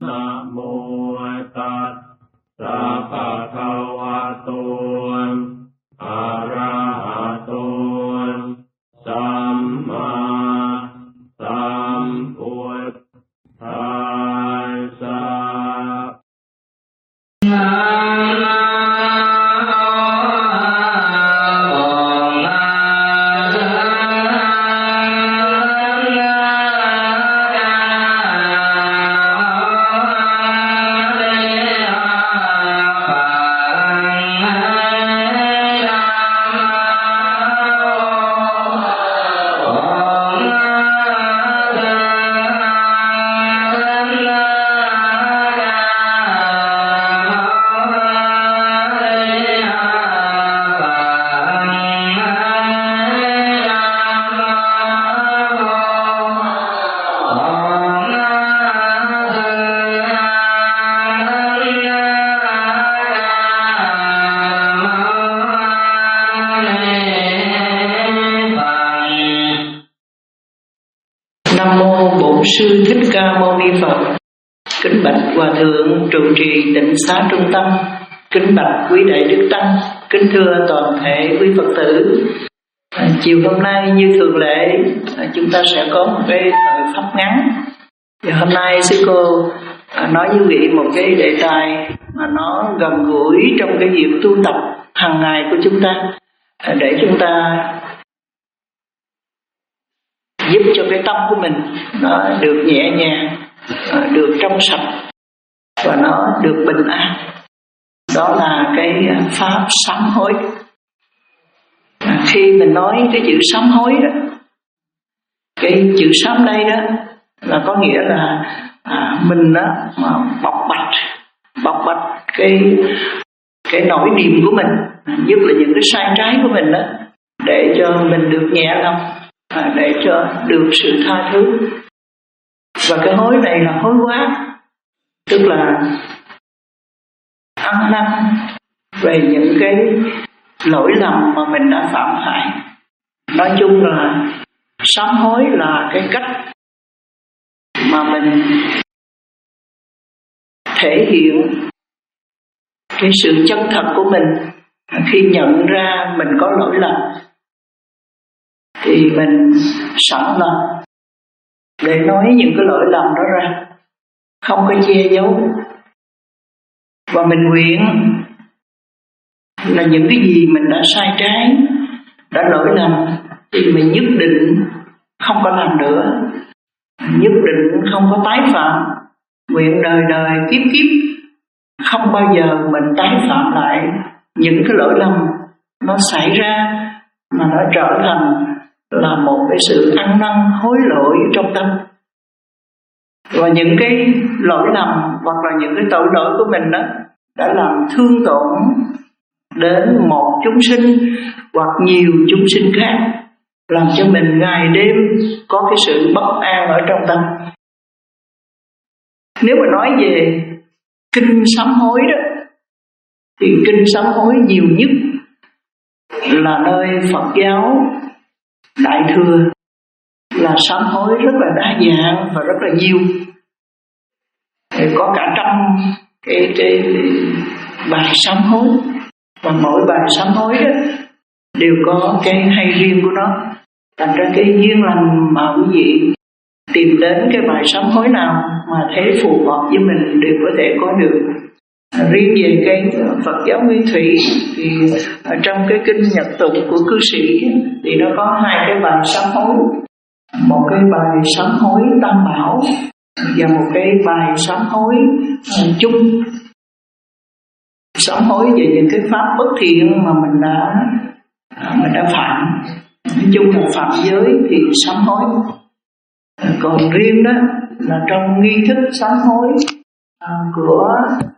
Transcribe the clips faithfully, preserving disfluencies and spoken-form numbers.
Nam mô Tát sa pa ka wa to arahato samma sambuddhassa. Sư Thích Ca Mâu Ni Phật. Kính bạch Hòa thượng trụ trì Tịnh Xá Trung Tâm. Kính bạch quý đại đức tăng. Kính thưa toàn thể quý Phật tử. à, Chiều hôm nay như thường lệ, à, chúng ta sẽ có một cái thời pháp ngắn. Và hôm nay sư cô à, nói với quý vị một cái đề tài mà nó gần gũi trong cái việc tu tập hàng ngày của chúng ta, à, để chúng ta giúp cho cái tâm của mình nó được nhẹ nhàng, được trong sạch và nó được bình an. Đó là cái pháp sám hối. Khi mình nói cái chữ sám hối đó, cái chữ sám đây đó là có nghĩa là à, mình đó mà bộc bạch bộc bạch cái cái nỗi niềm của mình, nhất là những cái sai trái của mình đó, để cho mình được nhẹ lòng, À, để cho được sự tha thứ. Và cái hối này là hối quá, tức là ăn năn về những cái lỗi lầm mà mình đã phạm phải. Nói chung là sám hối là cái cách mà mình thể hiện cái sự chân thật của mình khi nhận ra mình có lỗi lầm, thì mình sẵn lòng để nói những cái lỗi lầm đó ra, không có che giấu. Và mình nguyện là những cái gì mình đã sai trái, đã lỗi lầm, thì mình nhất định không có làm nữa, nhất định không có tái phạm. Nguyện đời đời kiếp kiếp không bao giờ mình tái phạm lại những cái lỗi lầm nó xảy ra, mà nó trở thành là một cái sự ăn năn hối lỗi trong tâm. Và những cái lỗi lầm hoặc là những cái tội lỗi của mình đó đã làm thương tổn đến một chúng sinh hoặc nhiều chúng sinh khác, làm cho mình ngày đêm có cái sự bất an ở trong tâm. Nếu mà nói về kinh sám hối đó, thì kinh sám hối nhiều nhất là nơi Phật giáo Đại Thừa là sám hối rất là đa dạng và rất là nhiều. Có cả trăm cái, cái bài sám hối, và mỗi bài sám hối đó đều có cái hay riêng của nó. Thành ra cái duyên lành mà quý vị tìm đến cái bài sám hối nào mà thấy phù hợp với mình đều có thể có được. Riêng về cái Phật giáo Nguyên Thủy thì trong cái kinh nhật tụng của cư sĩ thì nó có hai cái bài sám hối, một cái bài sám hối tam bảo và một cái bài sám hối chung, sám hối về những cái pháp bất thiện mà mình đã mình đã phạm. Nói chung là phạm giới thì sám hối. Còn riêng đó là trong nghi thức sám hối của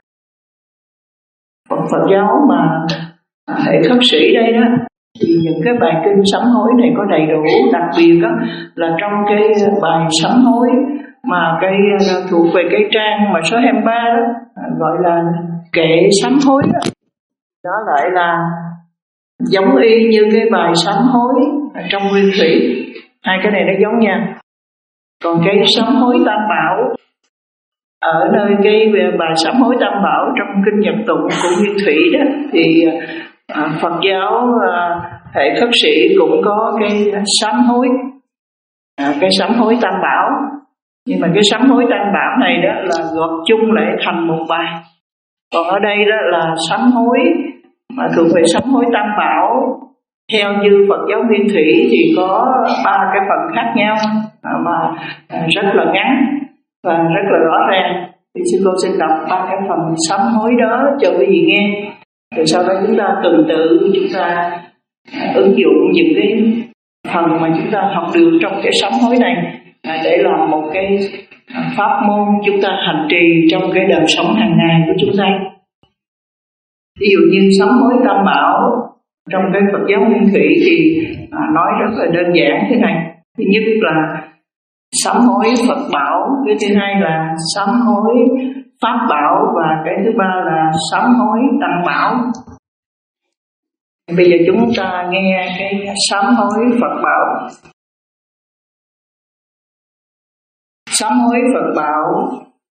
Phật, Phật giáo mà hệ khất sĩ đây đó, thì những cái bài kinh sám hối này có đầy đủ. Đặc biệt đó là trong cái bài sám hối mà cái thuộc về cái trang mà số hai mươi ba đó, gọi là kệ sám hối đó, đó lại là giống y như cái bài sám hối trong Nguyên Thủy. Hai cái này nó giống nhau. Còn cái sám hối tam bảo ở nơi cái bài sám hối tam bảo trong kinh Nhật Tụng của Nguyên Thủy đó, thì à, Phật giáo à, hệ khất sĩ cũng có cái sám hối, à, cái sám hối tam bảo. Nhưng mà cái sám hối tam bảo này đó là gộp chung lại thành một bài. Còn ở đây đó là sám hối mà thuộc về sám hối tam bảo. Theo như Phật giáo Nguyên Thủy thì có ba cái phần khác nhau mà rất là ngắn và rất là rõ ràng. Thì sư cô xin đọc ba cái phần sám hối đó cho quý vị nghe. Rồi sau đó chúng ta tuần tự chúng ta ứng dụng những cái phần mà chúng ta học được trong cái sám hối này để làm một cái pháp môn chúng ta hành trì trong cái đời sống hàng ngày của chúng ta. Ví dụ như sám hối tam bảo trong cái Phật giáo Nguyên Thủy thì à, nói rất là đơn giản thế này. Thứ nhất là sám hối Phật bảo, cái thứ hai là sám hối Pháp bảo, và cái thứ ba là sám hối Tăng bảo. Bây giờ chúng ta nghe cái sám hối Phật bảo. Sám hối Phật bảo: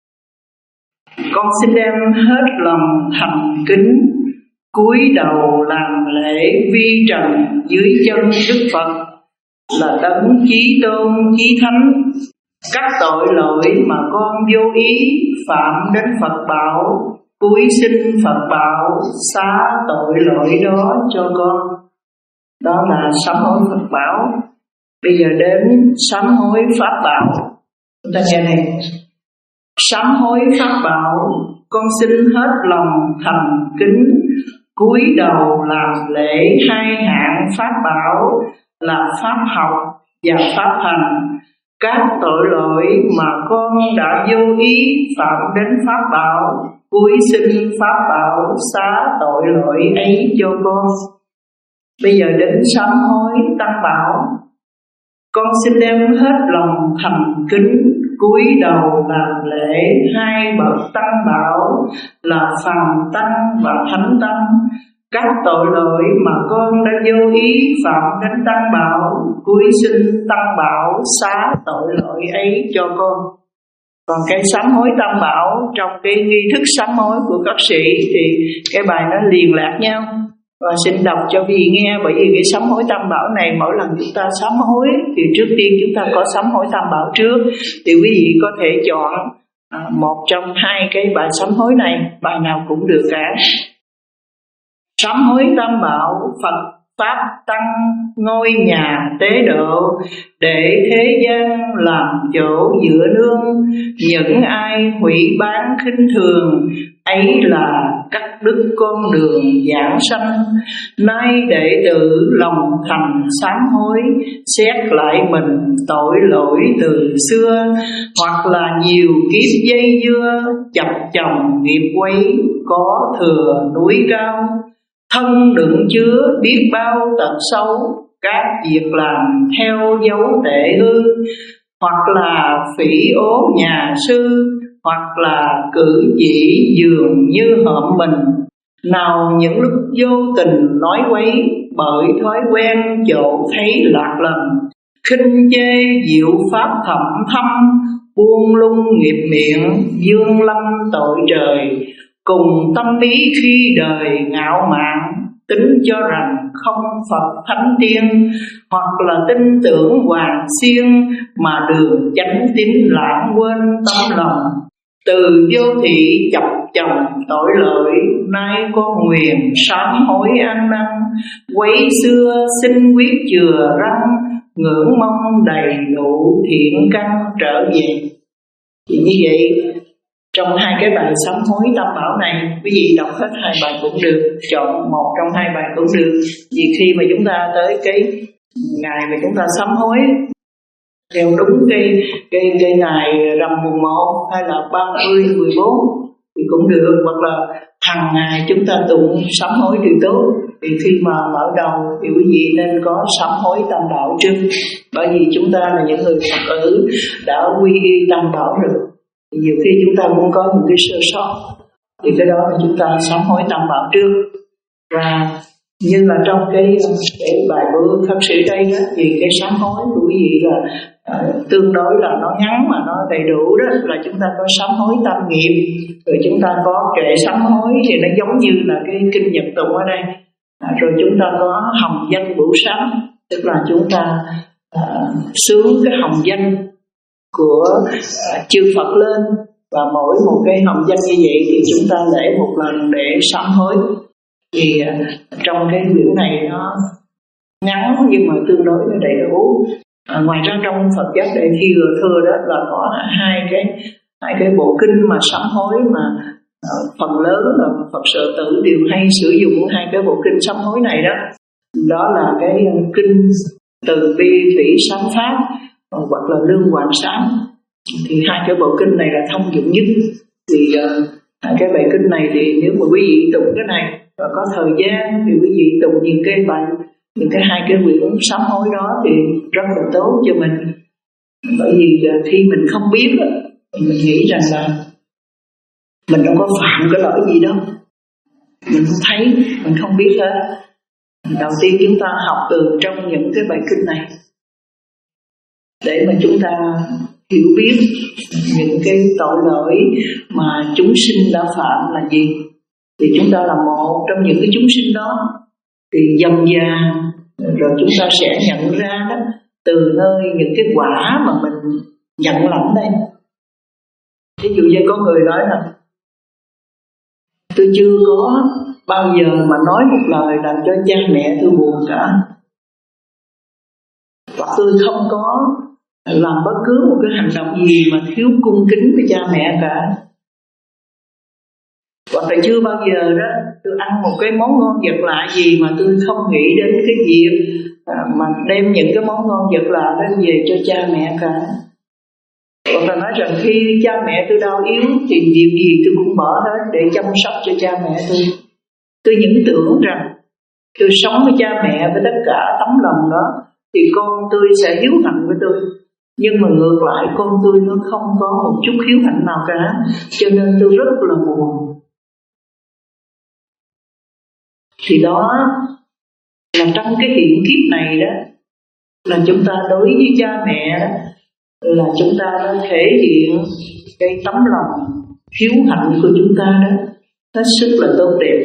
con xin đem hết lòng thành kính, cúi đầu làm lễ vi trần dưới chân Đức Phật là đấng chí tôn chí thánh. Các tội lỗi mà con vô ý phạm đến Phật bảo, cúi xin Phật bảo xá tội lỗi đó cho con. Đó là sám hối Phật bảo. Bây giờ đến sám hối Pháp bảo. Chúng ta nghe này. Sám hối Pháp bảo: con xin hết lòng thành kính, cúi đầu làm lễ hai hạng Pháp bảo là Pháp học và Pháp hành. Các tội lỗi mà con đã vô ý phạm đến Pháp bảo, cúi xin Pháp bảo xá tội lỗi ấy cho con. Bây giờ đến sám hối Tăng bảo. Con xin đem hết lòng thành kính, cúi đầu làm lễ hai bậc Tăng bảo là Phàm Tăng và Thánh Tăng. Các tội lỗi mà con đã vô ý phạm đến Tăng bảo, cúi xin Tăng bảo xá tội lỗi ấy cho con. Còn cái sám hối Tam bảo trong cái nghi thức sám hối của các sĩ thì cái bài nó liền lạc nhau. Và xin đọc cho quý vị nghe, bởi vì cái sám hối Tam bảo này mỗi lần chúng ta sám hối thì trước tiên chúng ta có sám hối Tam bảo trước. Thì quý vị có thể chọn một trong hai cái bài sám hối này, bài nào cũng được cả. Sám hối Tam bảo: Phật Pháp Tăng ngôi nhà tế độ, để thế gian làm chỗ dựa nương. Những ai hủy bán khinh thường, ấy là cắt đứt con đường giảng sanh. Nay đệ tử lòng thành sám hối, xét lại mình tội lỗi từ xưa, hoặc là nhiều kiếp dây dưa, chập chồng nghiệp quấy, có thừa núi cao. Thân đựng chứa biết bao tật xấu, các việc làm theo dấu tệ hư, hoặc là phỉ ố nhà sư, hoặc là cử chỉ dường như hợm mình. Nào những lúc vô tình nói quấy, bởi thói quen chỗ thấy lạc lầm, khinh chê diệu pháp thầm thâm, buông lung nghiệp miệng, dương lâm tội trời. Cùng tâm ý khi đời ngạo mạn, tính cho rằng không Phật thánh tiên, hoặc là tin tưởng hoàng xiên, mà đường chánh tín lãng quên tâm lòng. Từ vô thị chập chồng tội lỗi, nay con nguyện sám hối ăn năn. Quấy xưa xin quyết chừa răng, ngưỡng mong đầy đủ thiện căn trở về. Thì như vậy, trong hai cái bài sám hối Tam bảo này, quý vị đọc hết hai bài cũng được, chọn một trong hai bài cũng được. Vì khi mà chúng ta tới cái ngày mà chúng ta sám hối theo đúng cái cái cái ngày rằm mùng một hay là ba mươi mười bốn thì cũng được, hoặc là hàng ngày chúng ta tụng sám hối điều tốt. Thì khi mà mở đầu thì quý vị nên có sám hối Tam bảo trước, bởi vì chúng ta là những người Phật tử đã quy y Tam bảo rồi. Nhiều khi chúng ta cũng có những cái sơ sót, thì cái đó là chúng ta sám hối Tam bảo trước. Và Như là trong cái, cái bài của Pháp Sư đây đó, thì cái sám hối của quý vị là uh, tương đối là nó ngắn mà nó đầy đủ đó, là chúng ta có sám hối tam nghiệp, rồi chúng ta có kệ sám hối thì nó giống như là cái kinh Nhật tụng ở đây, à, rồi chúng ta có hồng danh bửu sám, tức là chúng ta uh, sướng cái hồng danh của uh, chư Phật lên, và mỗi một cái hồng danh như vậy thì chúng ta lễ một lần để sám hối. Thì uh, trong cái quyển này nó ngắn nhưng mà tương đối là đầy đủ. À, ngoài ra trong Phật giáo Đại Thi Thừa Thừa đó là có hai cái hai cái bộ kinh mà sám hối mà uh, phần lớn là Phật Sợ Tử đều hay sử dụng hai cái bộ kinh sám hối này đó. Đó là cái uh, kinh Từ Bi Thủy Sám Pháp uh, hoặc là Lương Hoàng Sám. Thì hai cái bộ kinh này là thông dụng nhất. Thì uh, hai cái bài kinh này thì nếu mà quý vị tụng cái này và có thời gian thì quý vị tụng những cái bài, những cái hai cái quyển sám hối đó thì rất là tốt cho mình. Bởi vì khi mình không biết thì mình nghĩ rằng là mình đâu có phạm cái lỗi gì đâu, mình không thấy, mình không biết hết. Đầu tiên chúng ta học từ trong những cái bài kinh này để mà chúng ta hiểu biết những cái tội lỗi mà chúng sinh đã phạm là gì. Thì chúng ta là một trong những cái chúng sinh đó, thì dần dà rồi chúng ta sẽ nhận ra đó, từ nơi những cái quả mà mình nhận lãnh đây. Ví dụ như có người nói là tôi chưa có bao giờ mà nói một lời làm cho cha mẹ tôi buồn cả, hoặc tôi không có làm bất cứ một cái hành động gì mà thiếu cung kính với cha mẹ cả, hoặc là chưa bao giờ đó tôi ăn một cái món ngon vật lạ gì mà tôi không nghĩ đến cái việc à, mà đem những cái món ngon vật lạ đó về cho cha mẹ cả. Hoặc là nói rằng khi cha mẹ tôi đau yếu thì việc gì tôi cũng bỏ hết để chăm sóc cho cha mẹ tôi. Tôi những tưởng rằng tôi sống với cha mẹ với tất cả tấm lòng đó thì con tôi sẽ hiếu hạnh với tôi. Nhưng mà ngược lại con tôi nó không có một chút hiếu hạnh nào cả, cho nên tôi rất là buồn. Thì đó là trong cái hiện kiếp này đó, là chúng ta đối với cha mẹ đó, là chúng ta đã thể hiện cái tấm lòng hiếu hạnh của chúng ta đó hết sức là tốt đẹp.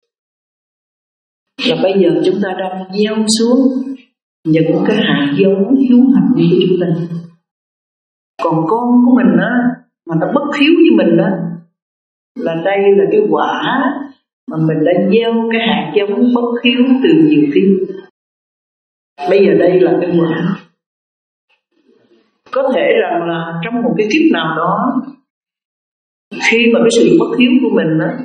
Và bây giờ chúng ta đang gieo xuống những cái hạt giống hiếu hạnh của chúng ta. Còn con của mình á, mà nó bất hiếu với mình á, là đây là cái quả mà mình đã gieo cái hạt giống bất hiếu từ nhiều kiếp. Bây giờ đây là cái quả. Có thể rằng là trong một cái kiếp nào đó, khi mà cái sự bất hiếu của mình á,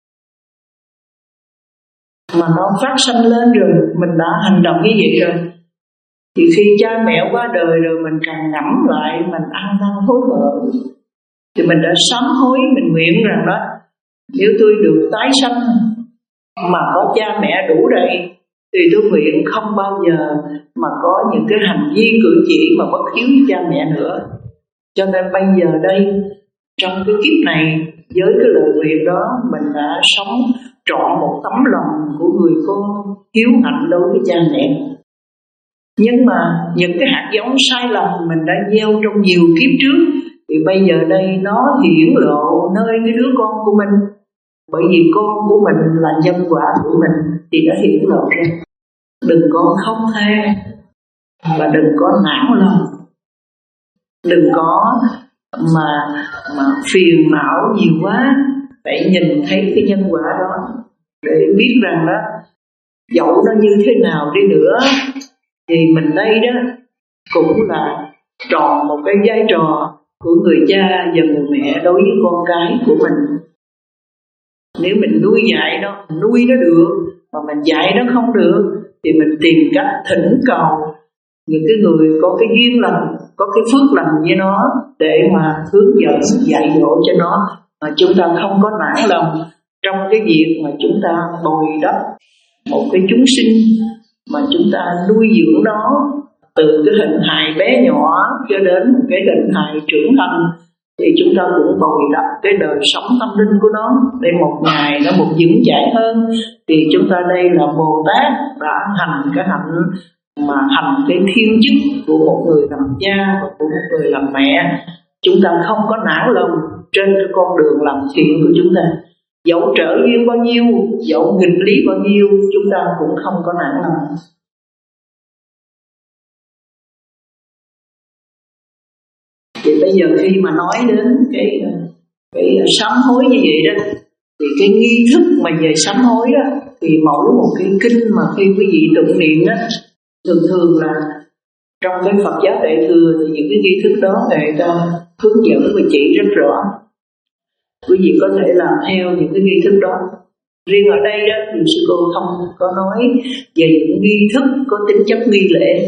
mà nó phát sanh lên rồi, mình đã hành động như vậy rồi, thì khi cha mẹ qua đời rồi mình càng ngẫm lại, mình ăn năn hối hận, thì mình đã sám hối, mình nguyện rằng đó, nếu tôi được tái sanh mà có cha mẹ đủ đầy, thì tôi nguyện không bao giờ mà có những cái hành vi cử chỉ mà bất hiếu với cha mẹ nữa. Cho nên bây giờ đây, trong cái kiếp này, với cái lời nguyện đó, mình đã sống trọn một tấm lòng của người con hiếu hạnh đối với cha mẹ. Nhưng mà những cái hạt giống sai lầm mình đã gieo trong nhiều kiếp trước, thì bây giờ đây nó hiển lộ nơi cái đứa con của mình. Bởi vì con của mình là nhân quả của mình thì đã hiển lộ ra. Đừng có không than và đừng có não lòng, đừng có mà mà phiền não nhiều quá. Phải nhìn thấy cái nhân quả đó để biết rằng đó, dẫu nó như thế nào đi nữa thì mình đây đó cũng là tròn một cái vai trò của người cha và người mẹ đối với con cái của mình. Nếu mình nuôi dạy nó, nuôi nó được, mà mình dạy nó không được, thì mình tìm cách thỉnh cầu những cái người có cái duyên lành, có cái phước lành với nó để mà hướng dẫn dạy dỗ cho nó. Mà chúng ta không có nản lòng trong cái việc mà chúng ta bồi đắp một cái chúng sinh mà chúng ta nuôi dưỡng nó từ cái hình hài bé nhỏ cho đến một cái hình hài trưởng thành, thì chúng ta cũng bồi đắp cái đời sống tâm linh của nó để một ngày nó một vững chãi hơn. Thì chúng ta đây là Bồ Tát đã hành cái hạnh mà hành cái thiên chức của một người làm cha và của một người làm mẹ. Chúng ta không có nản lòng trên cái con đường làm thiện của chúng ta. Dẫu trở duyên bao nhiêu, dẫu nghịch lý bao nhiêu, chúng ta cũng không có nản lòng. Thì bây giờ khi mà nói đến cái cái sám hối như vậy đó, thì cái nghi thức mà về sám hối đó, thì mỗi một cái kinh mà khi quý vị tụng niệm đó, thường thường là trong cái Phật giáo Đại thừa thì những cái nghi thức đó người ta hướng dẫn và chỉ rất rõ. Quý vị có thể làm theo những cái nghi thức đó. Riêng ở đây đó thì sư cô không có nói về những nghi thức có tính chất nghi lễ.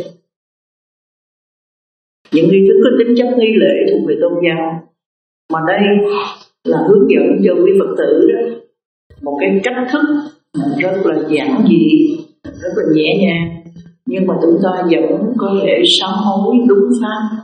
Những nghi thức có tính chất nghi lễ thuộc về tôn giáo, mà đây là hướng dẫn cho quý Phật tử đó một cái cách thức rất là giản dị, rất là nhẹ nhàng, nhưng mà chúng ta vẫn có thể sám hối đúng pháp.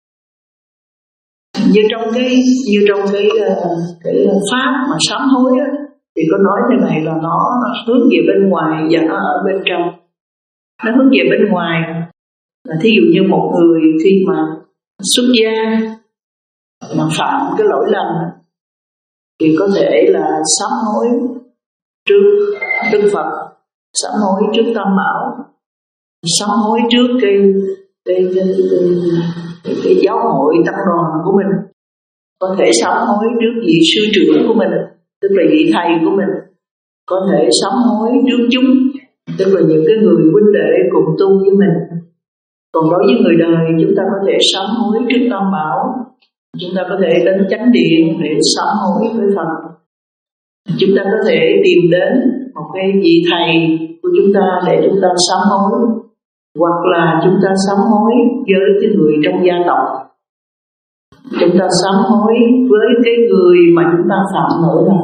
Như trong cái như trong cái cái pháp mà sám hối á, thì có nói thế này là nó hướng về bên ngoài và nó ở bên trong. Nó hướng về bên ngoài là thí dụ như một người khi mà xuất gia mà phạm cái lỗi lầm thì có thể là sám hối trước Đức Phật, sám hối trước Tam Bảo, sám hối trước cái cái, cái, cái, cái, cái giáo hội tăng đoàn của mình, có thể sám hối trước vị sư trưởng của mình, tức là vị thầy của mình, có thể sám hối trước chúng, tức là những cái người huynh đệ cùng tu với mình. Còn đối với người đời, chúng ta có thể sám hối trước Tam Bảo, chúng ta có thể đến chánh điện để sám hối với Phật, chúng ta có thể tìm đến một cái vị thầy của chúng ta để chúng ta sám hối, hoặc là chúng ta sám hối với cái người trong gia tộc, chúng ta sám hối với cái người mà chúng ta phạm lỗi lầm.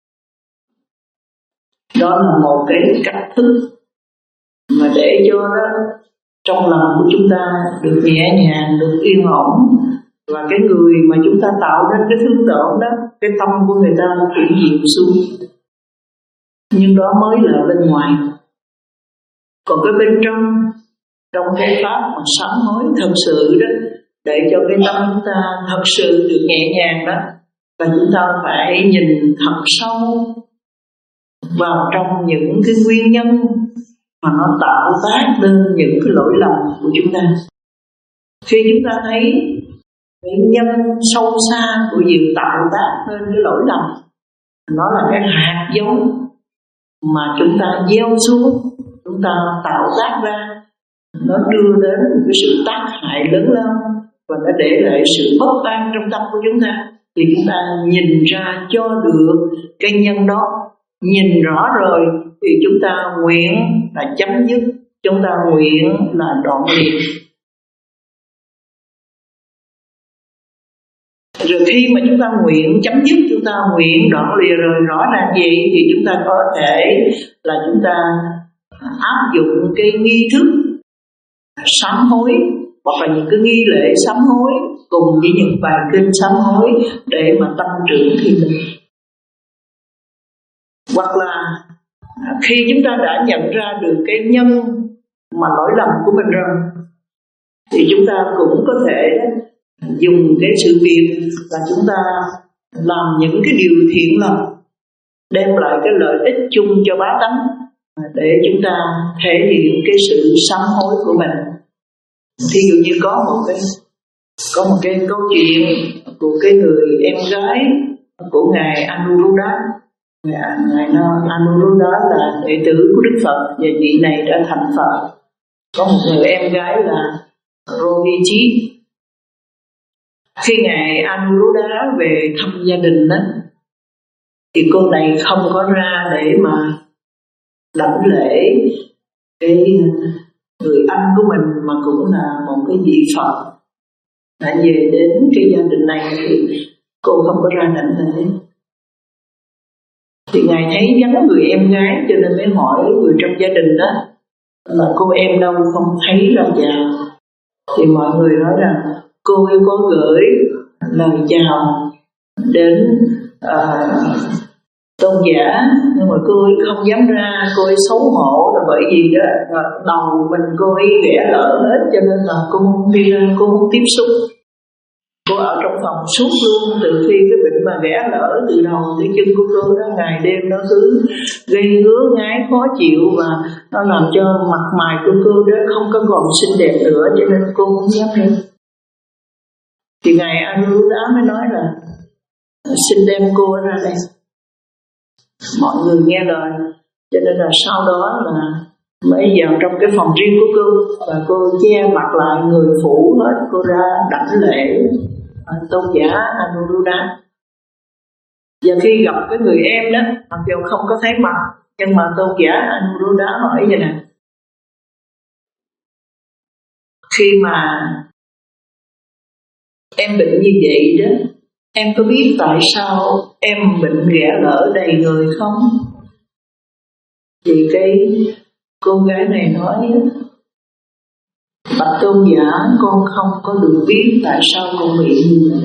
Đó là một cái cách thức mà để cho đó trong lòng của chúng ta được nhẹ nhàng, được yên ổn, và cái người mà chúng ta tạo nên cái thương tổn đó, cái tâm của người ta cũng dịu xuống. Nhưng đó mới là bên ngoài. Còn cái bên trong, trong cái pháp mà sám hối thật sự đó, để cho cái tâm chúng ta thật sự được nhẹ nhàng đó, và chúng ta phải nhìn thật sâu vào trong những cái nguyên nhân mà nó tạo tác lên những cái lỗi lầm của chúng ta. Khi chúng ta thấy cái nhân sâu xa của việc tạo tác lên cái lỗi lầm, nó là cái hạt giống mà chúng ta gieo xuống, chúng ta tạo tác ra, nó đưa đến một cái sự tác hại lớn lao và nó để lại sự bất an trong tâm của chúng ta. Thì chúng ta nhìn ra cho được cái nhân đó, nhìn rõ rồi thì chúng ta nguyện là chấm dứt, chúng ta nguyện là đoạn liệt. Rồi khi mà chúng ta nguyện chấm dứt, chúng ta nguyện đoạn liệt rồi rõ ràng gì thì chúng ta có thể là chúng ta áp dụng cái nghi thức sám hối, hoặc là những cái nghi lễ sám hối cùng với những bài kinh sám hối để mà tăng trưởng thiên linh. Hoặc là khi chúng ta đã nhận ra được cái nhân mà lỗi lầm của mình rồi, thì chúng ta cũng có thể dùng cái sự việc là chúng ta làm những cái điều thiện lành, đem lại cái lợi ích chung cho bá tánh, để chúng ta thể hiện cái sự sám hối của mình. Thí dụ như có một cái có một cái câu chuyện của cái người em gái của ngài Anuruddha. Ngài Anuruddha là đệ tử của Đức Phật và vị này đã thành Phật. Có một người em gái là Rohichi. Khi ngài Anuruddha về thăm gia đình đó, thì cô này không có ra để mà đảnh lễ cái người anh của mình, mà cũng là một cái vị Phật đã về đến cái gia đình này, thì cô không có ra đảnh lễ. Thì ngài thấy vắng người em gái cho nên mới hỏi người trong gia đình đó là cô em đâu không thấy ra vào. Thì mọi người nói rằng cô ấy có gửi lời chào đến uh, tôn giả, nhưng mà cô ấy không dám ra, cô ấy xấu hổ là bởi vì đó đầu mình cô ấy ghẻ lỡ hết, cho nên là cô không đi ra, cô không tiếp xúc. Cô ở trong phòng suốt luôn, từ khi cái bệnh mà ghẻ lỡ từ đầu tới chân của cô đó, ngày đêm nó cứ gây ngứa ngáy khó chịu, và nó làm cho mặt mày của cô đó không có còn xinh đẹp nữa, cho nên cô không dám đi. Thì ngài Anuruddha mới nói là xin đem cô ra đây. Mọi người nghe lời, cho nên là sau đó là mới vào trong cái phòng riêng của cô, và cô che mặt lại, người phủ hết, cô ra đảnh lễ tôn giả Anuruddha. Và khi gặp cái người em đó, mặc dù không có thấy mặt, nhưng mà tôn giả Anuruddha hỏi vậy nè: khi mà em bệnh như vậy đó, em có biết tại sao em bệnh ghẻ lỡ đầy người không? Thì cái cô gái này nói: bạch tôn giả, con không có được biết tại sao con bị như vậy.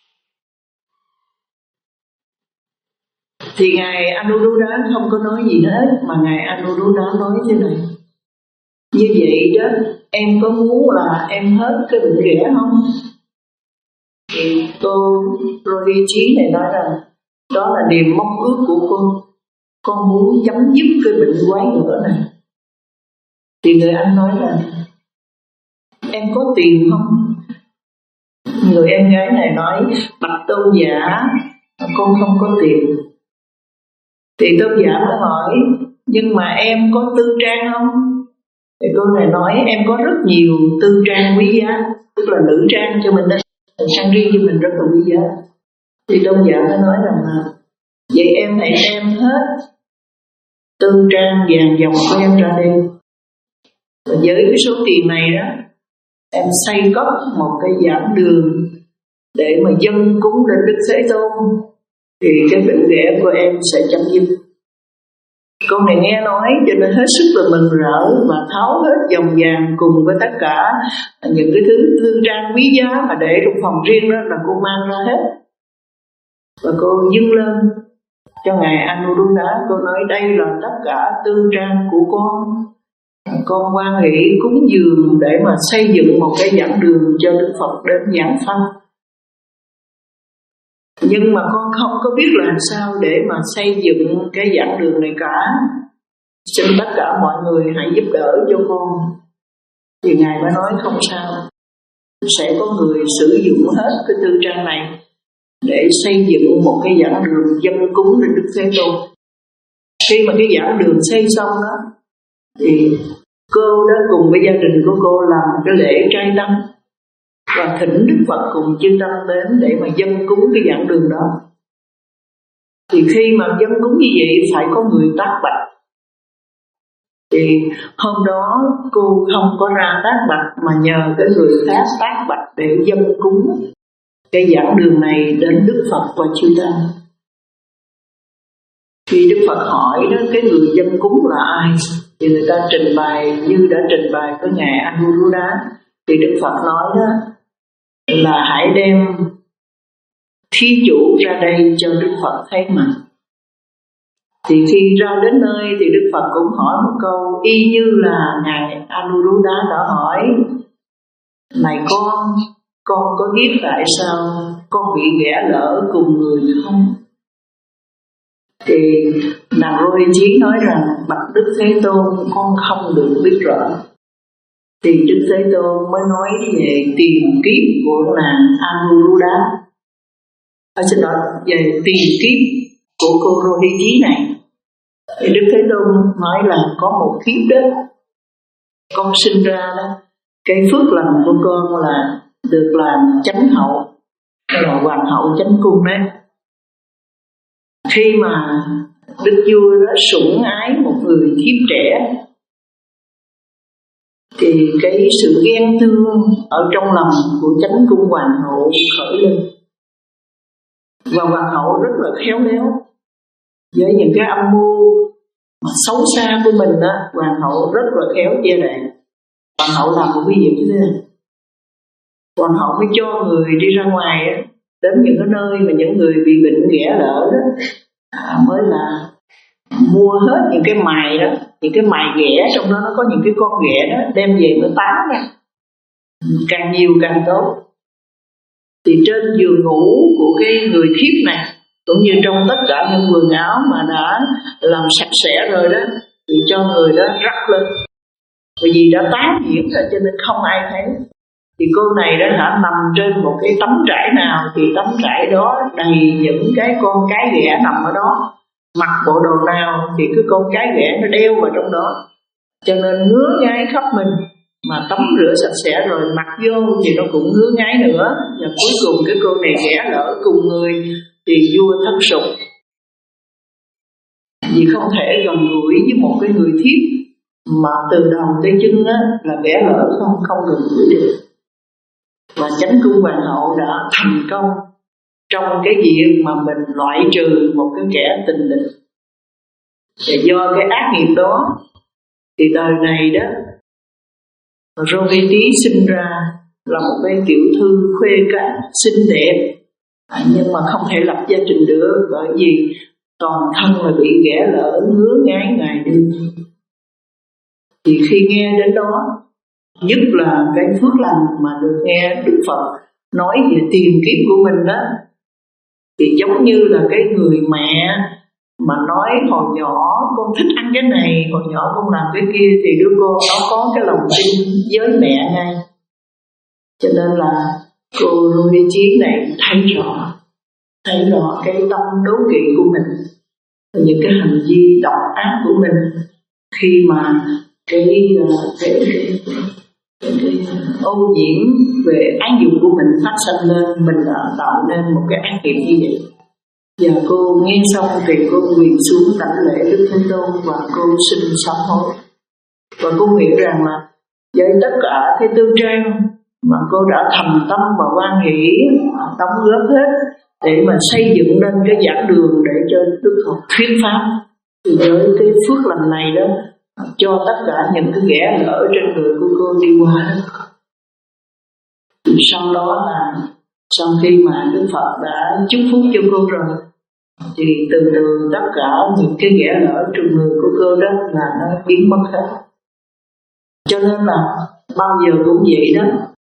Thì ngài Anuruddha không có nói gì hết, mà ngài Anuruddha nói thế này: như vậy đó, em có muốn là em hết cái bệnh ghẻ không? Thì cô Rohichi này nói rằng đó là niềm mong ước của con, con muốn chấm dứt cái bệnh quái gở này. Thì người anh nói là: em có tiền không? Người em gái này nói: bạch tôn giả, con không có tiền. Thì tôn giả mới hỏi: nhưng mà em có tư trang không? Thì cô này nói: em có rất nhiều tư trang quý giá, tức là nữ trang cho mình đó, trang riêng cho mình rất là quý giá. Thì tôn giả mới nói rằng là: vậy em hãy đem hết tư trang vàng dòng của em ra đây, và với cái số tiền này đó, em xây cất một cái giảng đường để mà dâng cúng lên Đức Thế Tôn, thì cái bệnh ghẻ của em sẽ chấm dứt. Con này nghe nói cho nên hết sức là mừng rỡ, và tháo hết vòng vàng cùng với tất cả những cái thứ tư trang quý giá mà để trong phòng riêng đó là cô mang ra hết. Và cô dâng lên cho ngài Anuruddha. Cô nói: đây là tất cả tư trang của con, con hoan hỷ cúng dường để mà xây dựng một cái giảng đường cho Đức Phật đến giảng pháp. Nhưng mà con không có biết làm sao để mà xây dựng cái giảng đường này cả. Xin tất cả mọi người hãy giúp đỡ cho con. Thì ngài mới nói: không sao, sẽ có người sử dụng hết cái tư trang này để xây dựng một cái giảng đường dâng cúng lên Đức Thế Tôn. Khi mà cái giảng đường xây xong đó, thì cô đã cùng với gia đình của cô làm một cái lễ trai tăng và thỉnh Đức Phật cùng chư tăng đến để mà dâng cúng cái giảng đường đó. Thì khi mà dâng cúng như vậy phải có người tác bạch. Thì hôm đó cô không có ra tác bạch, mà nhờ cái người khác tác bạch để dâng cúng cái giảng đường này đến Đức Phật và chư tăng. Khi Đức Phật hỏi đó, cái người dâng cúng là ai, thì người ta trình bày như đã trình bày với ngài Anuruddha. Thì Đức Phật nói đó là hãy đem thí chủ ra đây cho Đức Phật thấy mặt. Thì khi ra đến nơi thì Đức Phật cũng hỏi một câu y như là ngài Anuruddha đã hỏi: này con, con có biết tại sao con bị ghẻ lỡ cùng người không? Thì nàng Rohichi nói rằng: bạch Đức Thế Tôn, con không được biết rõ. Thì Đức Thế Tôn mới nói về tiền kiếp của nàng Anuruddha. À, xin lỗi, về tiền kiếp của cô Rohichi này. Thì Đức Thế Tôn nói là có một kiếp đó, con sinh ra đó, cái phước lành của con là được làm chánh hậu, là hoàng hậu chánh cung đấy. Khi mà Đức Vua đó sủng ái một người thiếp trẻ, thì cái sự ghen tương ở trong lòng của chánh cung hoàng hậu khởi lên. Và hoàng hậu rất là khéo léo với những cái âm mưu mà xấu xa của mình đó, hoàng hậu rất là khéo che đậy. Hoàng hậu làm một cái việc như thế này: hoàng hậu mới cho người đi ra ngoài đến những cái nơi mà những người bị bệnh ghẻ lỡ đó à, mới là mua hết những cái mài đó, những cái mài ghẻ, trong đó nó có những cái con ghẻ đó, đem về nó tán ra, càng nhiều càng tốt. Thì trên giường ngủ của cái người thiếp này, cũng như trong tất cả những quần áo mà đã làm sạch sẽ rồi đó, thì cho người đó rắc lên, bởi vì đã tán nhiễm rồi cho nên không ai thấy. Thì cô này đó hả, nằm trên một cái tấm trải nào thì tấm trải đó đầy những cái con cái ghẻ nằm ở đó. Mặc bộ đồ nào thì cái con cái ghẻ nó đeo vào trong đó, cho nên ngứa ngáy khắp mình. Mà tắm rửa sạch sẽ rồi mặc vô thì nó cũng ngứa ngáy nữa. Và cuối cùng cái cô này ghẻ lỡ cùng người thì vua thất sủng, vì không thể gần gũi với một cái người thiếp mà từ đầu tới chân á là ghẻ lỡ không không gần gũi được. Và chánh cung hoàng hậu đã thành công trong cái việc mà mình loại trừ một cái kẻ tình địch. Và do cái ác nghiệp đó thì đời này đó Roviti sinh ra là một cái tiểu thư khuê các xinh đẹp, à, nhưng mà không thể lập gia đình được, bởi vì toàn thân là bị ghẻ lỡ ngứa ngáy ngày đêm. Thì khi nghe đến đó, nhất là cái phước lành mà được nghe Đức Phật nói về tiền kiếp của mình đó, thì giống như là cái người mẹ mà nói hồi nhỏ con thích ăn cái này, hồi nhỏ con làm cái kia, thì đứa con nó có cái lòng tin với mẹ ngay. Cho nên là cô Ruy Chí này thấy rõ, thấy rõ cái tâm đố kỵ của mình, những cái hành vi độc ác của mình khi mà cái cái cái, cái, cái ô nhiễm về ái dục của mình phát sinh lên, mình đã tạo nên một cái ác nghiệp như vậy. Và cô nghe xong thì cô quỳ xuống đảnh lễ Đức Thế Tôn và cô xin sám hối. Và cô nghĩ rằng là với tất cả cái tư trang mà cô đã thành tâm và hoan hỷ đóng góp hết để mà xây dựng nên cái giảng đường để cho Đức Phật thuyết pháp, thì với cái phước lành này đó cho tất cả những cái ghẻ lỡ trên người của cô đi qua. Sau đó là sau khi mà Đức Phật đã chúc phúc cho cô rồi, thì từ từ tất cả những cái ghẻ lỡ trong người của cô đó là nó biến mất hết. Cho nên là bao giờ cũng vậy đó,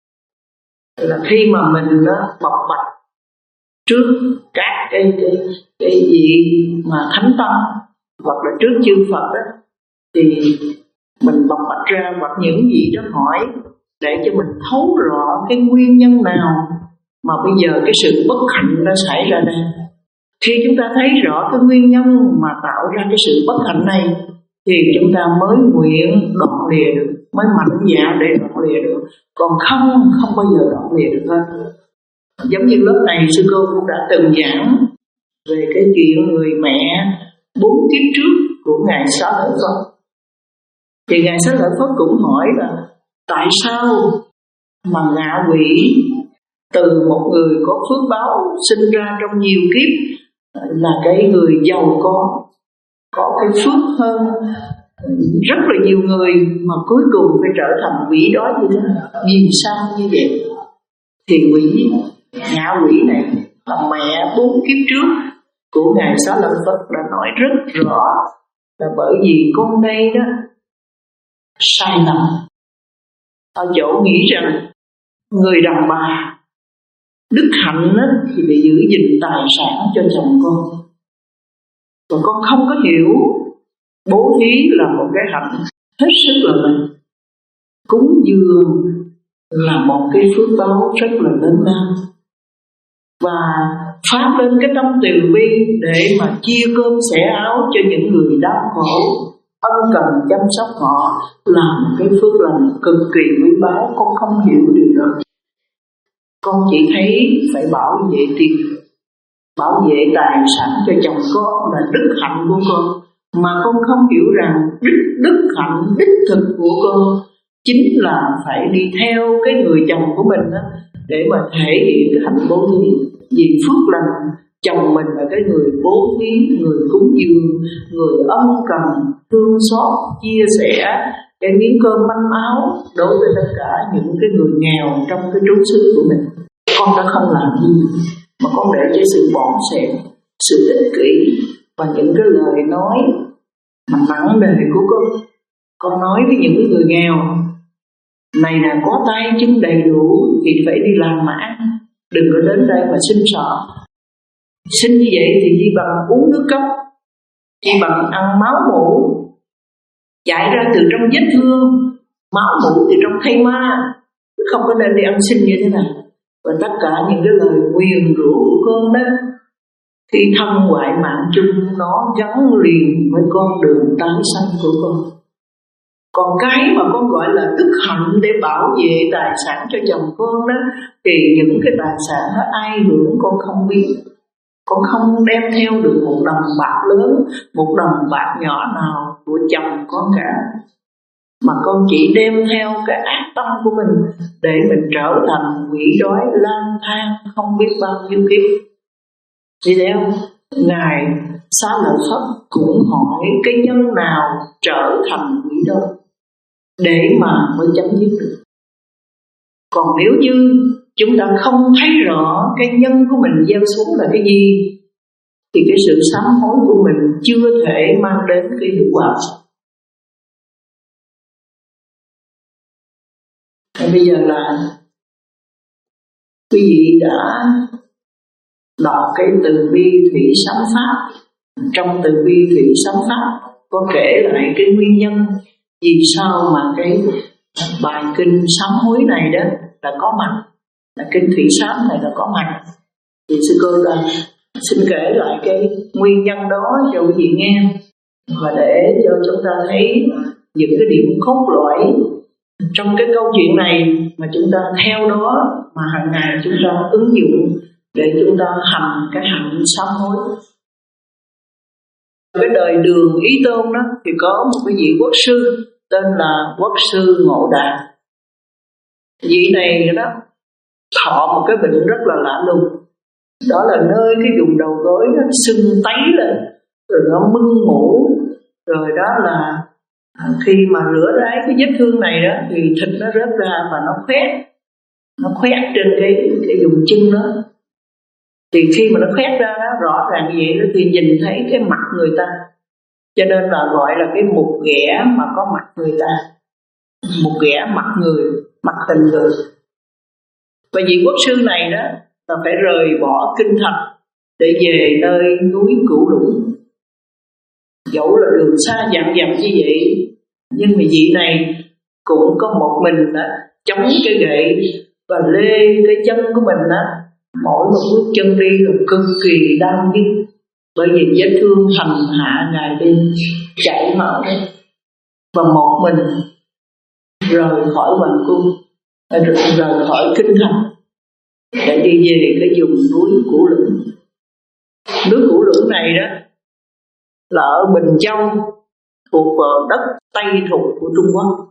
là khi mà mình đó bộc bạch trước các cái cái cái gì mà thánh tâm hoặc là trước chư Phật đó, thì mình bộc bạch ra hoặc những gì đó hỏi để cho mình thấu rõ cái nguyên nhân nào mà bây giờ cái sự bất hạnh nó xảy ra đây. Khi chúng ta thấy rõ cái nguyên nhân mà tạo ra cái sự bất hạnh này thì chúng ta mới nguyện đoạn lìa được, mới mạnh dạn để đoạn lìa được. Còn không, không bao giờ đoạn lìa được hết. Giống như lớp này sư cô cũng đã từng giảng về cái chuyện người mẹ bốn kiếp trước của Ngài Xá Lợi Phất. Thì Ngài Xá Lợi Phất cũng hỏi là tại sao mà ngạ quỷ từ một người có phước báo sinh ra trong nhiều kiếp là cái người giàu có, có cái phước hơn rất là nhiều người, mà cuối cùng phải trở thành quỷ đói như thế nào? Vì sao như vậy? Thì quỷ ngạ quỷ này là mẹ bốn kiếp trước của Ngài Xá Lợi Phất đã nói rất rõ, là bởi vì con đây đó sai lầm ở chỗ nghĩ rằng người đàn bà đức hạnh thì để giữ gìn tài sản cho chồng con, còn con không có hiểu bố thí là một cái hạnh hết sức là lớn. Cúng dường là một cái phước báo rất là lớn lao, và phát lên cái tâm từ bi để mà chia cơm sẻ áo cho những người đau khổ, ân cần chăm sóc họ là một cái phước lành cực kỳ quý báu. Con không hiểu điều đó, con chỉ thấy phải bảo vệ tiền, bảo vệ tài sản cho chồng con là đức hạnh của con, mà con không hiểu rằng đức, đức hạnh đích thực của con chính là phải đi theo cái người chồng của mình đó, để mà thể hiện cái hạnh bố thí. Vì phước lành chồng mình là cái người bố thí, người cúng dường, người ân cần, thương xót, chia sẻ cái miếng cơm manh áo đối với tất cả những cái người nghèo trong cái trú xứ của mình. Con đã không làm gì, mà con để cho sự bỏng sẻn, sự ích kỷ và những cái lời nói mà nặng nề của con. Con nói với những người nghèo, này là có tay chân đầy đủ thì phải đi làm mà ăn, đừng có đến đây mà xin sợ. Xin như vậy thì chỉ bằng uống nước cốc, chỉ bằng ăn máu mủ chạy ra từ trong vết thương, máu mủ từ trong thây ma, không có nên đi ăn xin như thế này. Và tất cả những cái lời nguyền rủa của con đó, khi thân ngoại mạng chung nó gắn liền với con đường tái sanh của con. Còn cái mà con gọi là đức hạnh để bảo vệ tài sản cho chồng con đó, thì những cái tài sản đó ai hưởng con không biết. Con không đem theo được một đồng bạc lớn, một đồng bạc nhỏ nào của chồng con cả, mà con chỉ đem theo cái ác tâm của mình để mình trở thành quỷ đói lang thang không biết bao nhiêu kiếp. Thì theo Ngài Xá Lợi Phất cũng hỏi cái nhân nào trở thành quỷ đói để mà mới chấm dứt được. Còn nếu như chúng ta không thấy rõ cái nhân của mình gieo xuống là cái gì, thì cái sự sám hối của mình chưa thể mang đến cái hiệu quả. Và bây giờ là quý vị đã đọc cái từ bi thủy sám pháp. Trong từ bi thủy sám pháp có kể lại cái nguyên nhân vì sao mà cái bài kinh sám hối này đó là có mặt, là kinh thủy sám này là có mặt. Thì sư cô là xin kể lại cái nguyên nhân đó cho quý vị nghe, và để cho chúng ta thấy những cái điểm cốt lõi trong cái câu chuyện này mà chúng ta theo đó mà hàng ngày chúng ta ứng dụng để chúng ta hành cái hạnh sám hối. Cái đời Đường Ý Tôn đó thì có một cái vị quốc sư tên là quốc sư Ngộ Đạt. Vị này đó thọ một cái bệnh rất là lạ lùng, đó là nơi cái vùng đầu gối nó sưng tấy lên, rồi nó mưng mủ, rồi đó là khi mà rửa ráy cái vết thương này đó thì thịt nó rớt ra và nó khoét, nó khoét trên cái cái vùng chân đó. Thì khi mà nó khoét ra đó, rõ ràng như vậy đó, thì nhìn thấy cái mặt người ta, cho nên là gọi là cái mục ghẻ mà có mặt người ta, mục ghẻ mặt người, mặt hình người. Và vị quốc sư này đó là phải rời bỏ kinh thành để về nơi núi Cửu Lũng. Dẫu là đường xa dặn dặm như vậy, nhưng mà vị này cũng có một mình đó, chống cái gậy và lê cái chân của mình đó, mỗi một bước chân đi là cực kỳ đau nhức, bởi vì vết thương hành hạ ngày đêm chảy máu đấy. Và một mình rời khỏi hoàng cung, rời khỏi kinh thành để đi về cái vùng núi Cửu Lũng. Núi Cửu Lũng này đó là ở Bình Châu, thuộc vào đất Tây Thục của Trung Quốc.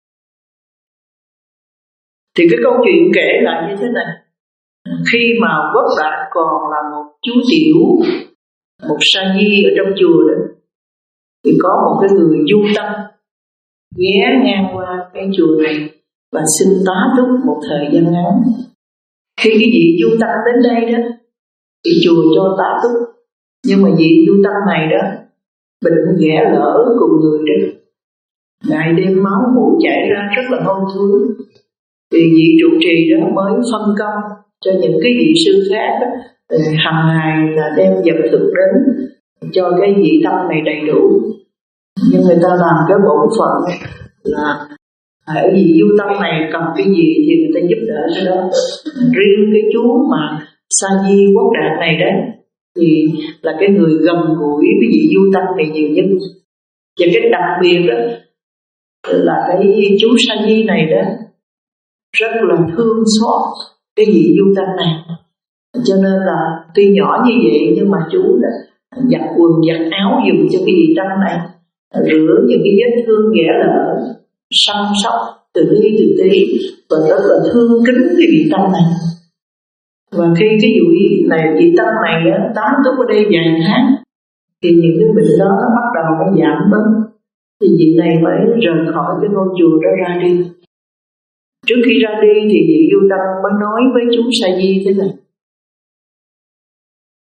Thì cái câu chuyện kể lại như thế này: khi mà Quốc Đạt còn là một chú tiểu, một sa di ở trong chùa đó, thì có một cái người du tâm ghé ngang qua cái chùa này và xin tá túc một thời gian ngắn. Khi cái vị du tâm đến đây đó thì chùa cho tá túc, nhưng mà vị du tâm này đó bệnh ghẻ lỡ cùng người đó, ngày đêm máu mủ chảy ra rất là hôi thối. Thì vị trụ trì đó mới phân công cho những cái vị sư khác đó, hàng ngày là đem vật thực đến cho cái vị tâm này đầy đủ. Nhưng người ta làm cái bổn phận là ở vị du tâm này cần cái gì thì người ta giúp đỡ cái đó. Riêng cái chú mà Sa Di Quốc Đạt này đó thì là cái người gần gũi với vị du tâm này nhiều nhất. Và cái đặc biệt đó là cái chú Sa Di này đó rất là thương xót cái vị du tâm này, cho nên là tuy nhỏ như vậy nhưng mà chú đã giặt quần giặt áo dùng cho cái vị tâm này, rửa những cái vết thương ghẻ lở, săn sóc từ ly từ tí, và rất là thương kính cái vị tâm này. Và khi cái vị này vị tâm này tán túc ở đây vài tháng thì những cái bệnh đó nó bắt đầu nó giảm bớt, thì vị này phải rời khỏi cái ngôi chùa đó ra đi. Trước khi ra đi thì vị du tâm mới nói với chú Sa Di thế này: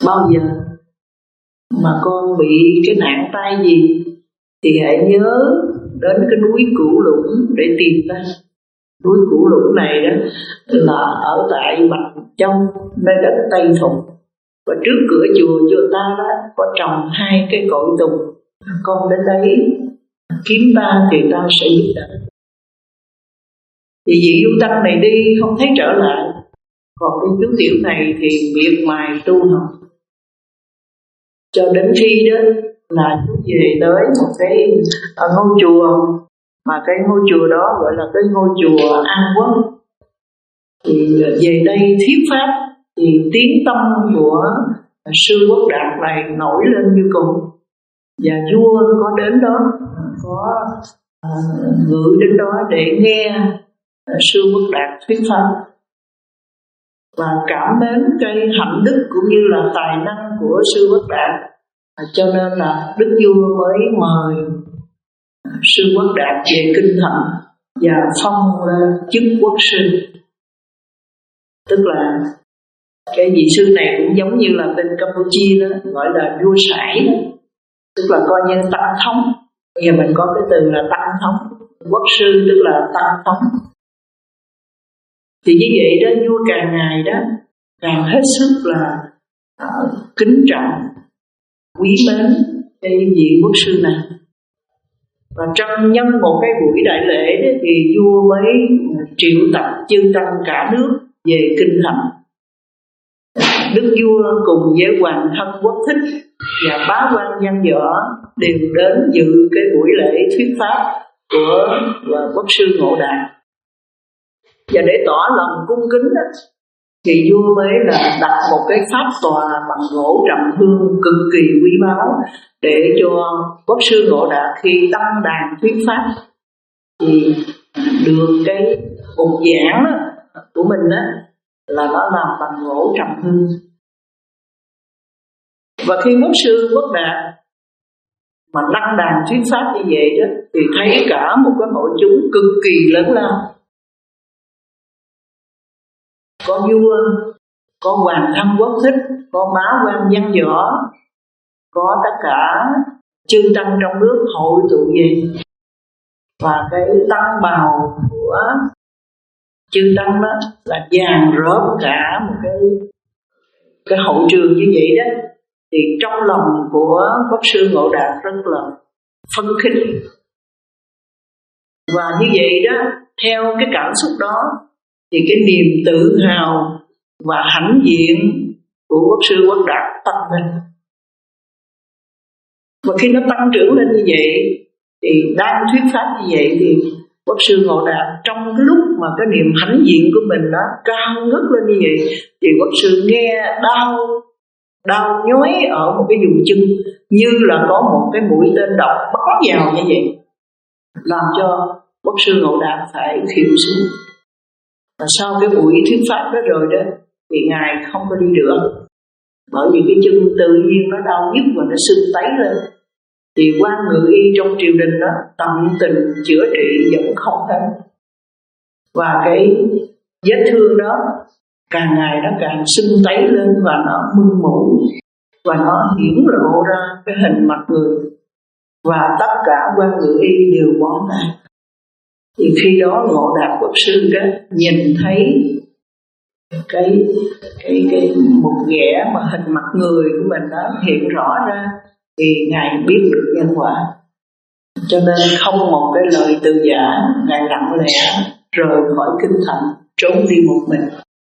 bao giờ mà con bị cái nạn tai gì thì hãy nhớ đến cái núi Cửu Lũng để tìm ta. Núi Cửu Lũng này đó là ở tại Bạch Châu, nơi đất Tây Thục, và trước cửa chùa chùa ta đó có trồng hai cây cội tùng. Con đến đấy kiếm ta thì ta sẽ giúp đỡ. Thì vị du tăng này đi không thấy trở lại, còn cái chú tiểu này thì miệt mài tu học, cho đến khi đó là chú về tới một cái ngôi chùa, mà cái ngôi chùa đó gọi là cái ngôi chùa An Quốc. Thì về đây thuyết pháp thì tiếng tâm của sư Quốc Đạt này nổi lên như cùng, và vua có đến đó, có uh, ngự đến đó để nghe uh, sư Quốc Đạt thuyết pháp, và cảm mến cái hạnh đức cũng như là tài năng của sư Quốc Đạt, uh, cho nên là đức vua mới mời uh, sư Quốc Đạt về kinh thành và phong lên chức quốc sư. Tức là cái vị sư này cũng giống như là bên Campuchia đó, gọi là vua sải đó. Tức là coi như tăng thống. Bây giờ mình có cái từ là tăng thống, quốc sư tức là tăng thống. Thì như vậy đó, vua càng ngày đó càng hết sức là uh, kính trọng, quý mến cái vị quốc sư này. Và trong nhân một cái buổi đại lễ đó, thì vua mới triệu tập chư tăng cả nước về kinh thành. Đức vua cùng với hoàng thân Quốc Thích và bá quan văn võ đều đến dự cái buổi lễ thuyết pháp của quốc sư Ngộ Đạt. Và để tỏ lòng cung kính đó, thì vua mới là đặt một cái pháp tòa bằng gỗ trầm hương cực kỳ quý báu để cho quốc sư Ngộ Đạt khi đăng đàn thuyết pháp thì được cái bục giảng của mình đó là nó làm bằng gỗ trầm hương. Và khi quốc sư Quốc Đạt mà đăng đàn thuyết pháp như vậy đó, thì thấy cả một cái hội chúng cực kỳ lớn lao, có vua, có hoàng thân Quốc Thích, có bá quan văn võ, có tất cả chư tăng trong nước hội tụ về. Và cái tăng bào của chư tăng đó là dàn rớp cả một cái cái hội trường như vậy đó, thì trong lòng của quốc sư Ngộ Đạt rất là phấn khích. Và như vậy đó, theo cái cảm xúc đó thì cái niềm tự hào và hãnh diện của quốc sư Quốc Đạt tăng lên. Và khi nó tăng trưởng lên như vậy thì đang thuyết pháp như vậy thì quốc sư Ngộ Đạt trong cái lúc mà cái niềm hãnh diện của mình nó cao ngất lên như vậy thì quốc sư nghe đau đau nhói ở một cái vùng chân, như là có một cái mũi tên độc bắn vào như vậy, làm cho quốc sư Ngộ Đạt phải khều xuống. Và sau cái buổi thuyết pháp đó rồi đó thì ngài không có đi được, bởi vì cái chân tự nhiên nó đau nhức và nó sưng tấy lên. Thì quan ngự y trong triều đình đó tận tình chữa trị vẫn không hết, và cái vết thương đó càng ngày nó càng sưng tấy lên và nó mưng mủ, và nó hiển lộ ra cái hình mặt người, và tất cả quan ngự y đều bỏ tay. Thì khi đó Ngộ Đạt quốc sư đó nhìn thấy cái cái cái một ghẻ mà hình mặt người của mình đó hiện rõ ra thì ngài biết được nhân quả, cho nên không một cái lời từ giả, ngài lặng lẽ rời khỏi kinh thành trốn đi một mình.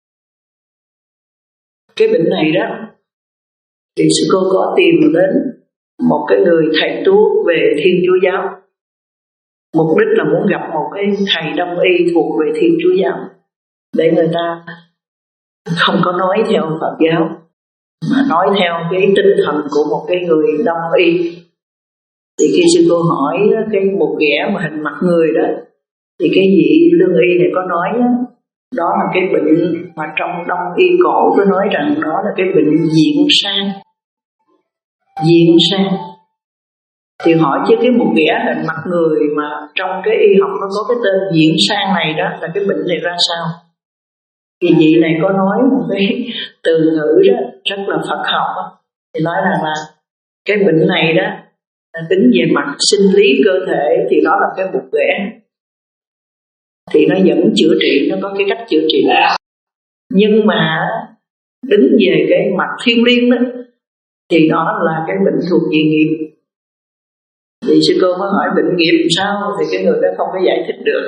Cái bệnh này đó thì sư cô có tìm đến một cái người thầy thuốc về Thiên Chúa giáo, mục đích là muốn gặp một cái thầy đông y thuộc về Thiên Chúa giáo để người ta không có nói theo Phật giáo mà nói theo cái tinh thần của một cái người đông y. Thì khi sư cô hỏi cái một ghẻ mà hình mặt người đó thì cái vị lương y này có nói đó, đó là cái bệnh mà trong đông y cổ có nói rằng đó là cái bệnh diện sang. Diện sang thì hỏi chứ cái một ghẻ hình mặt người mà trong cái y học nó có cái tên diện sang này đó là cái bệnh này ra sao? Thì vị này có nói một cái từ ngữ đó rất là Phật học đó, thì nói rằng là cái bệnh này đó tính về mặt sinh lý cơ thể thì nó là cái bục ghẻ, thì nó vẫn chữa trị, nó có cái cách chữa trị. Nhưng mà đứng về cái mặt thiên liêng đó thì đó là cái bệnh thuộc về nghiệp. Thì sư cô mới hỏi bệnh nghiệp làm sao, thì cái người đó không có giải thích được.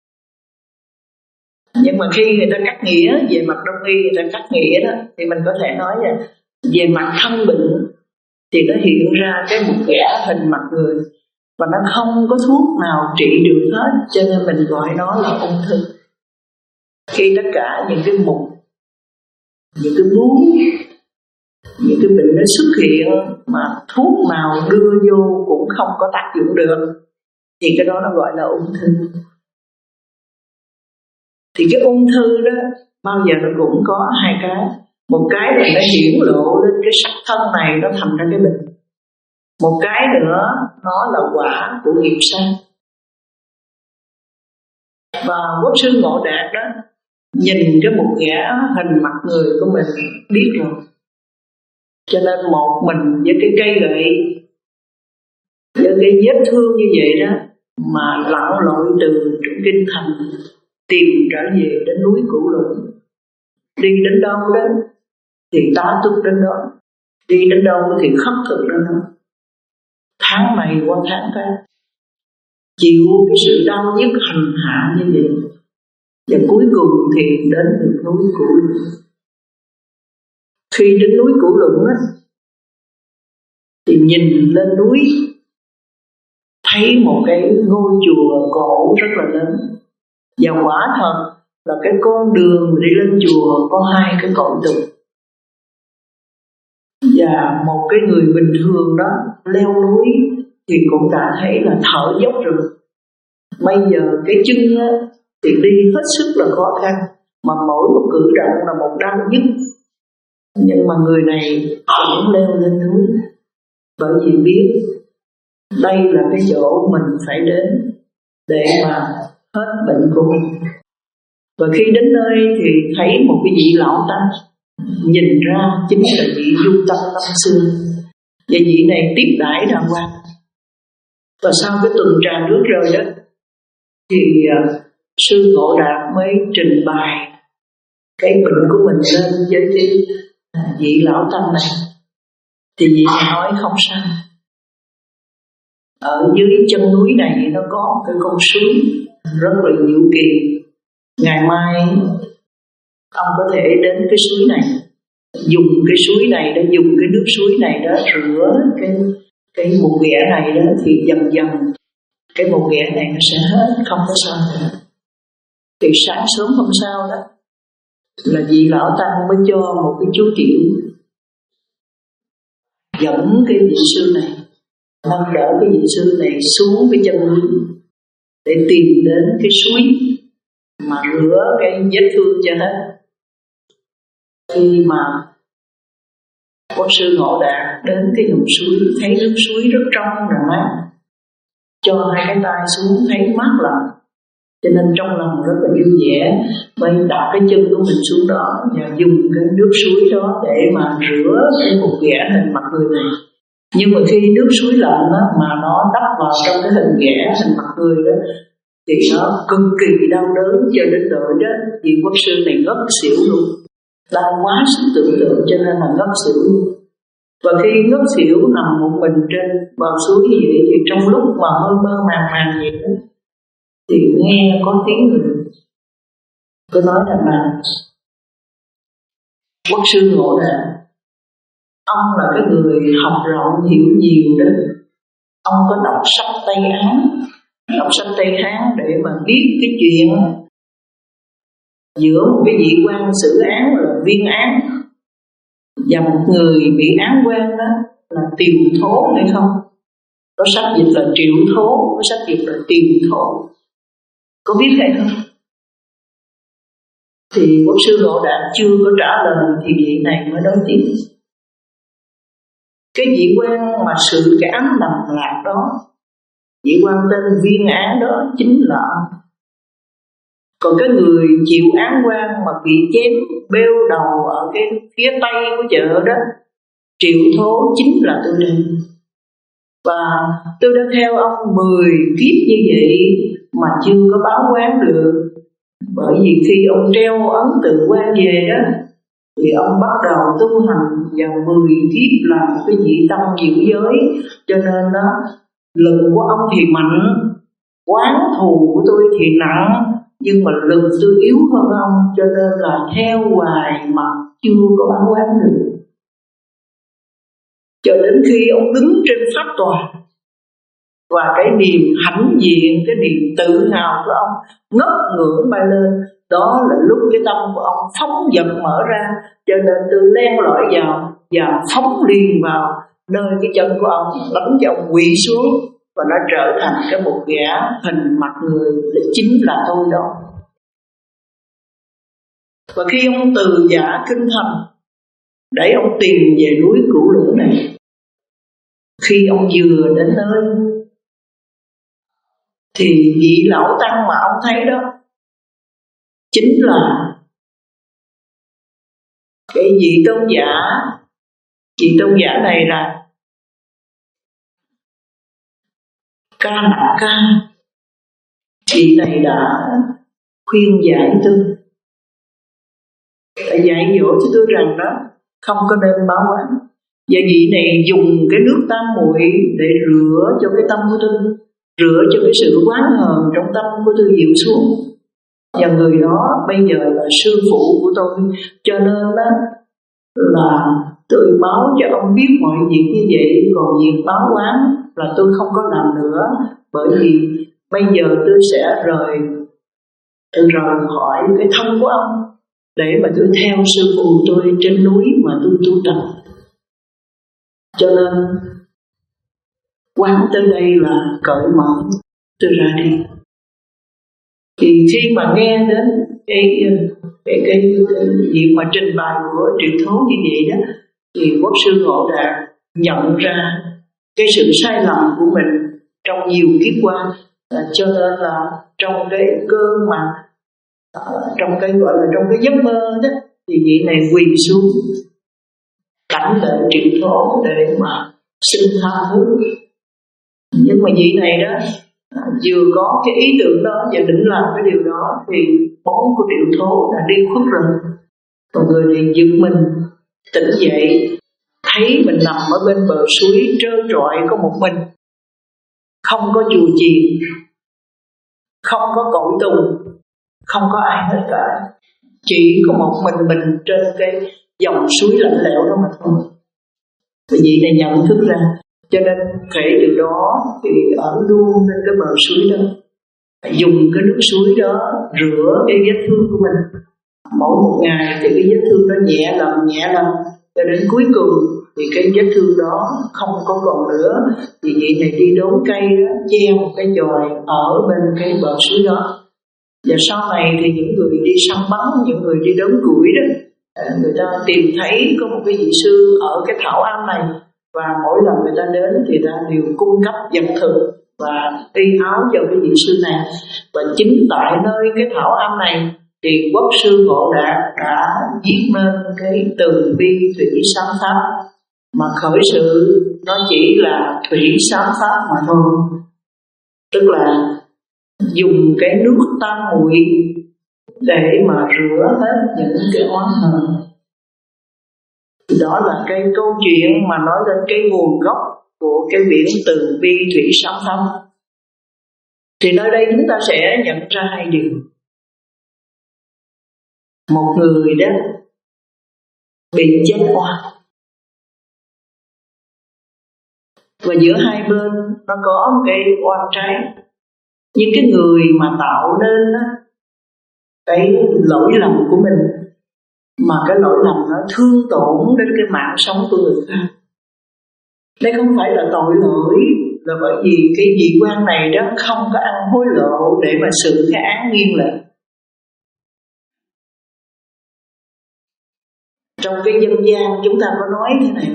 Nhưng mà khi người ta cắt nghĩa, về mặt đông y người ta cắt nghĩa đó, thì mình có thể nói là về mặt thân bệnh thì nó hiện ra cái bục ghẻ hình mặt người, và nó không có thuốc nào trị được hết, cho nên mình gọi nó là ung thư. Khi tất cả những cái mụn, những cái bú, những cái bệnh nó xuất hiện mà thuốc nào đưa vô cũng không có tác dụng được, thì cái đó nó gọi là ung thư. Thì cái ung thư đó bao giờ nó cũng có hai cái. Một cái là nó hiển lộ lên cái sắc thân này, nó thành ra cái bệnh. Một cái nữa nó là quả của nghiệp sát. Và Quốc sư Ngộ Đạt đó nhìn cái bục ghẻ hình mặt người của mình biết rồi. Cho nên một mình với cái cây gậy, với cái vết thương như vậy đó, mà lặn lội từ trong kinh thành tìm trở về đến núi Cửu Lũng. Đi đến đâu đó thì tá túc đến đó, đi đến đâu thì khất thực đến đó. Tháng này qua tháng khác, chịu cái sự đau nhức hành hạ như vậy, và cuối cùng thì đến được núi Cửu Lũng. Khi đến núi Cửu Lũng á, thì nhìn lên núi thấy một cái ngôi chùa cổ rất là lớn. Và quả thật là cái con đường đi lên chùa có hai cái cội tùng. Và một cái người bình thường đó leo núi thì cũng đã thấy là thở dốc rồi. Bây giờ cái chân á, thì đi hết sức là khó khăn, mà mỗi một cử động là một đau nhức. Nhưng mà người này cũng leo lên núi, bởi vì biết đây là cái chỗ mình phải đến để mà hết bệnh của mình. Và khi đến nơi thì thấy một cái vị lão tăng, nhìn ra chính là vị Du Tâm năm xưa. Và vị này tiếp đãi đàng hoàng. Và sau cái tuần trà nước rồi đó, thì uh, sư Ngộ Đạt mới trình bày cái bệnh của mình lên với cái uh, vị lão tăng này. Thì vị này nói không sao. Ở dưới chân núi này nó có một cái con suối rất là diệu kỳ. Ngày mai ông có thể đến cái suối này, dùng cái suối này để dùng cái nước suối này đó rửa cái cái bục ghẻ này đó, thì dần dần cái bục ghẻ này nó sẽ hết, không có sao nữa. Thì sáng sớm hôm sau đó là vị lão tăng mới cho một cái chú tiểu dẫn cái vị sư này, nâng đỡ cái vị sư này xuống cái chân núi để tìm đến cái suối mà rửa cái vết thương cho hết. Khi mà Quốc sư Ngộ Đạt đến cái dòng suối, thấy nước suối rất trong và mát, cho hai cái tay xuống thấy mát lạnh, cho nên trong lòng rất là vui vẻ, mới đặt cái chân của mình xuống đó và dùng cái nước suối đó để mà rửa cái bục ghẻ hình mặt người này. Nhưng mà khi nước suối lạnh đó, mà nó đắp vào trong cái hình ghẻ hình mặt người đó, thì nó cực kỳ đau đớn, cho đến nỗi đó vị Quốc sư này ngất xỉu luôn, đau quá sức tưởng tượng cho nên là ngất xỉu luôn. Và khi ngất xỉu nằm một mình trên bờ suối như vậy, thì trong lúc mà mơ mơ màng màng vậy đó, thì nghe có tiếng người. Tôi nói rằng là Quốc sư Ngộ Đạt, ông là cái người học rộng hiểu nhiều đó, ông có đọc sách Tây Hán, đọc sách Tây Hán để mà biết cái chuyện giữa một cái vị quan xử án là viên án và một người bị án quan đó là tiều thố hay không. Có sách dịch là triệu thố, có sách dịch là tiều thố, có biết hay không? Thì Quốc sư Ngộ Đạt chưa có trả lời thì vị này mới nói tiếp. Cái vị quan mà xử cái án lầm lạc đó, vị quan tên viên án đó chính là ông. Còn cái người chịu án quan mà bị chém bêu đầu ở cái phía tây của chợ đó, triệu thố chính là tôi đây. Và tôi đã theo ông mười kiếp như vậy mà chưa có báo quán được. Bởi vì khi ông treo ấn tự quan về đó, thì ông bắt đầu tu hành vào mười kiếp làm cái vị tâm diệu giới. Cho nên đó, lực của ông thì mạnh, quán thù của tôi thì nặng, nhưng mà lực tôi yếu hơn ông, cho nên là theo hoài mà chưa có báo quán được. Cho đến khi ông đứng trên pháp tòa, và cái niềm hãnh diện, cái niềm tự hào của ông ngất ngưỡng bay lên, đó là lúc cái tâm của ông phóng dật mở ra. Cho nên tôi len lỏi vào và phóng liền vào nơi cái chân của ông, đánh cho ông quỳ xuống, và nó trở thành cái một gã hình mặt người là chính là tôi đó. Và khi ông từ giả kinh thành để ông tìm về núi Cửu Lũng này, khi ông vừa đến nơi thì vị lão tăng mà ông thấy đó chính là cái vị tôn giả. Vị tôn giả này là Ca Nặc Ca. Vị này đã khuyên giải tôi, đã dạy dỗ cho tôi rằng đó không có nên báo quán. Và vị này dùng cái nước tam muội để rửa cho cái tâm của tôi, rửa cho cái sự oán hờn trong tâm của tôi dịu xuống. Và người đó bây giờ là sư phụ của tôi, cho nên đó là tôi báo cho ông biết mọi việc như vậy. Còn việc báo quán là tôi không có làm nữa, bởi vì bây giờ tôi sẽ rời tôi rời khỏi cái thân của ông để mà tôi theo sư phụ tôi trên núi mà tôi tu tập. Cho nên quán tới đây là cởi mở, tôi ra đi. Thì khi mà nghe đến cái cái cái, cái việc mà trình bày của Triệu Thố như vậy đó, thì Quốc sư Ngộ Đạt nhận ra cái sự sai lầm của mình trong nhiều kiếp qua, cho nên là trong cái cơn mà trong cái gọi là trong cái giấc mơ đó, thì vị này quỳ xuống cảnh lệnh Triệu Thố để mà xin tha thứ. Nhưng mà vị này đó vừa có cái ý tưởng đó và định làm cái điều đó, thì bóng của Triệu Thố đã đi khuất rồi. Còn người này giật mình tỉnh dậy, thấy mình nằm ở bên bờ suối trơ trọi có một mình, không có chùa chiền, không có cội tùng, không có ai hết cả, chỉ có một mình mình trên cái dòng suối lạnh lẽo đó mà thôi. Vì vậy này nhận thức ra, cho nên kể từ đó thì ở luôn trên cái bờ suối đó, dùng cái nước suối đó rửa cái vết thương của mình. Mỗi một ngày thì cái vết thương nó nhẹ lần nhẹ lần, cho đến cuối cùng thì cái vết thương đó không có còn nữa. Vì vậy này đi đốn cây đó, che một cái chòi ở bên cái bờ suối đó. Và sau này thì những người đi săn bắn, những người đi đốn củi đó, người ta tìm thấy có một cái vị sư ở cái thảo am này, và mỗi lần người ta đến thì ta đều cung cấp vật thực và y áo cho cái vị sư này. Và chính tại nơi cái thảo am này thì Quốc sư Ngộ Đạt đã viết nên cái từ bi thủy sám pháp, mà khởi sự nó chỉ là thủy sám pháp mà thôi, tức là dùng cái nước tam muội để mà rửa hết những cái oán hờn. Đó là cái câu chuyện mà nói đến cái nguồn gốc của cái biển từ bi thủy sám pháp. Thì nơi đây chúng ta sẽ nhận ra hai điều. Một người đó bị chết oan, và giữa hai bên nó có một cái oan trái. Nhưng cái người mà tạo nên đó, cái lỗi lầm của mình, mà cái lỗi lầm nó thương tổn đến cái mạng sống của người khác. Đây không phải là tội lỗi, là bởi vì cái vị quan này đó không có ăn hối lộ để mà xử cái án nghiêng lệch. Trong cái dân gian chúng ta có nói thế này,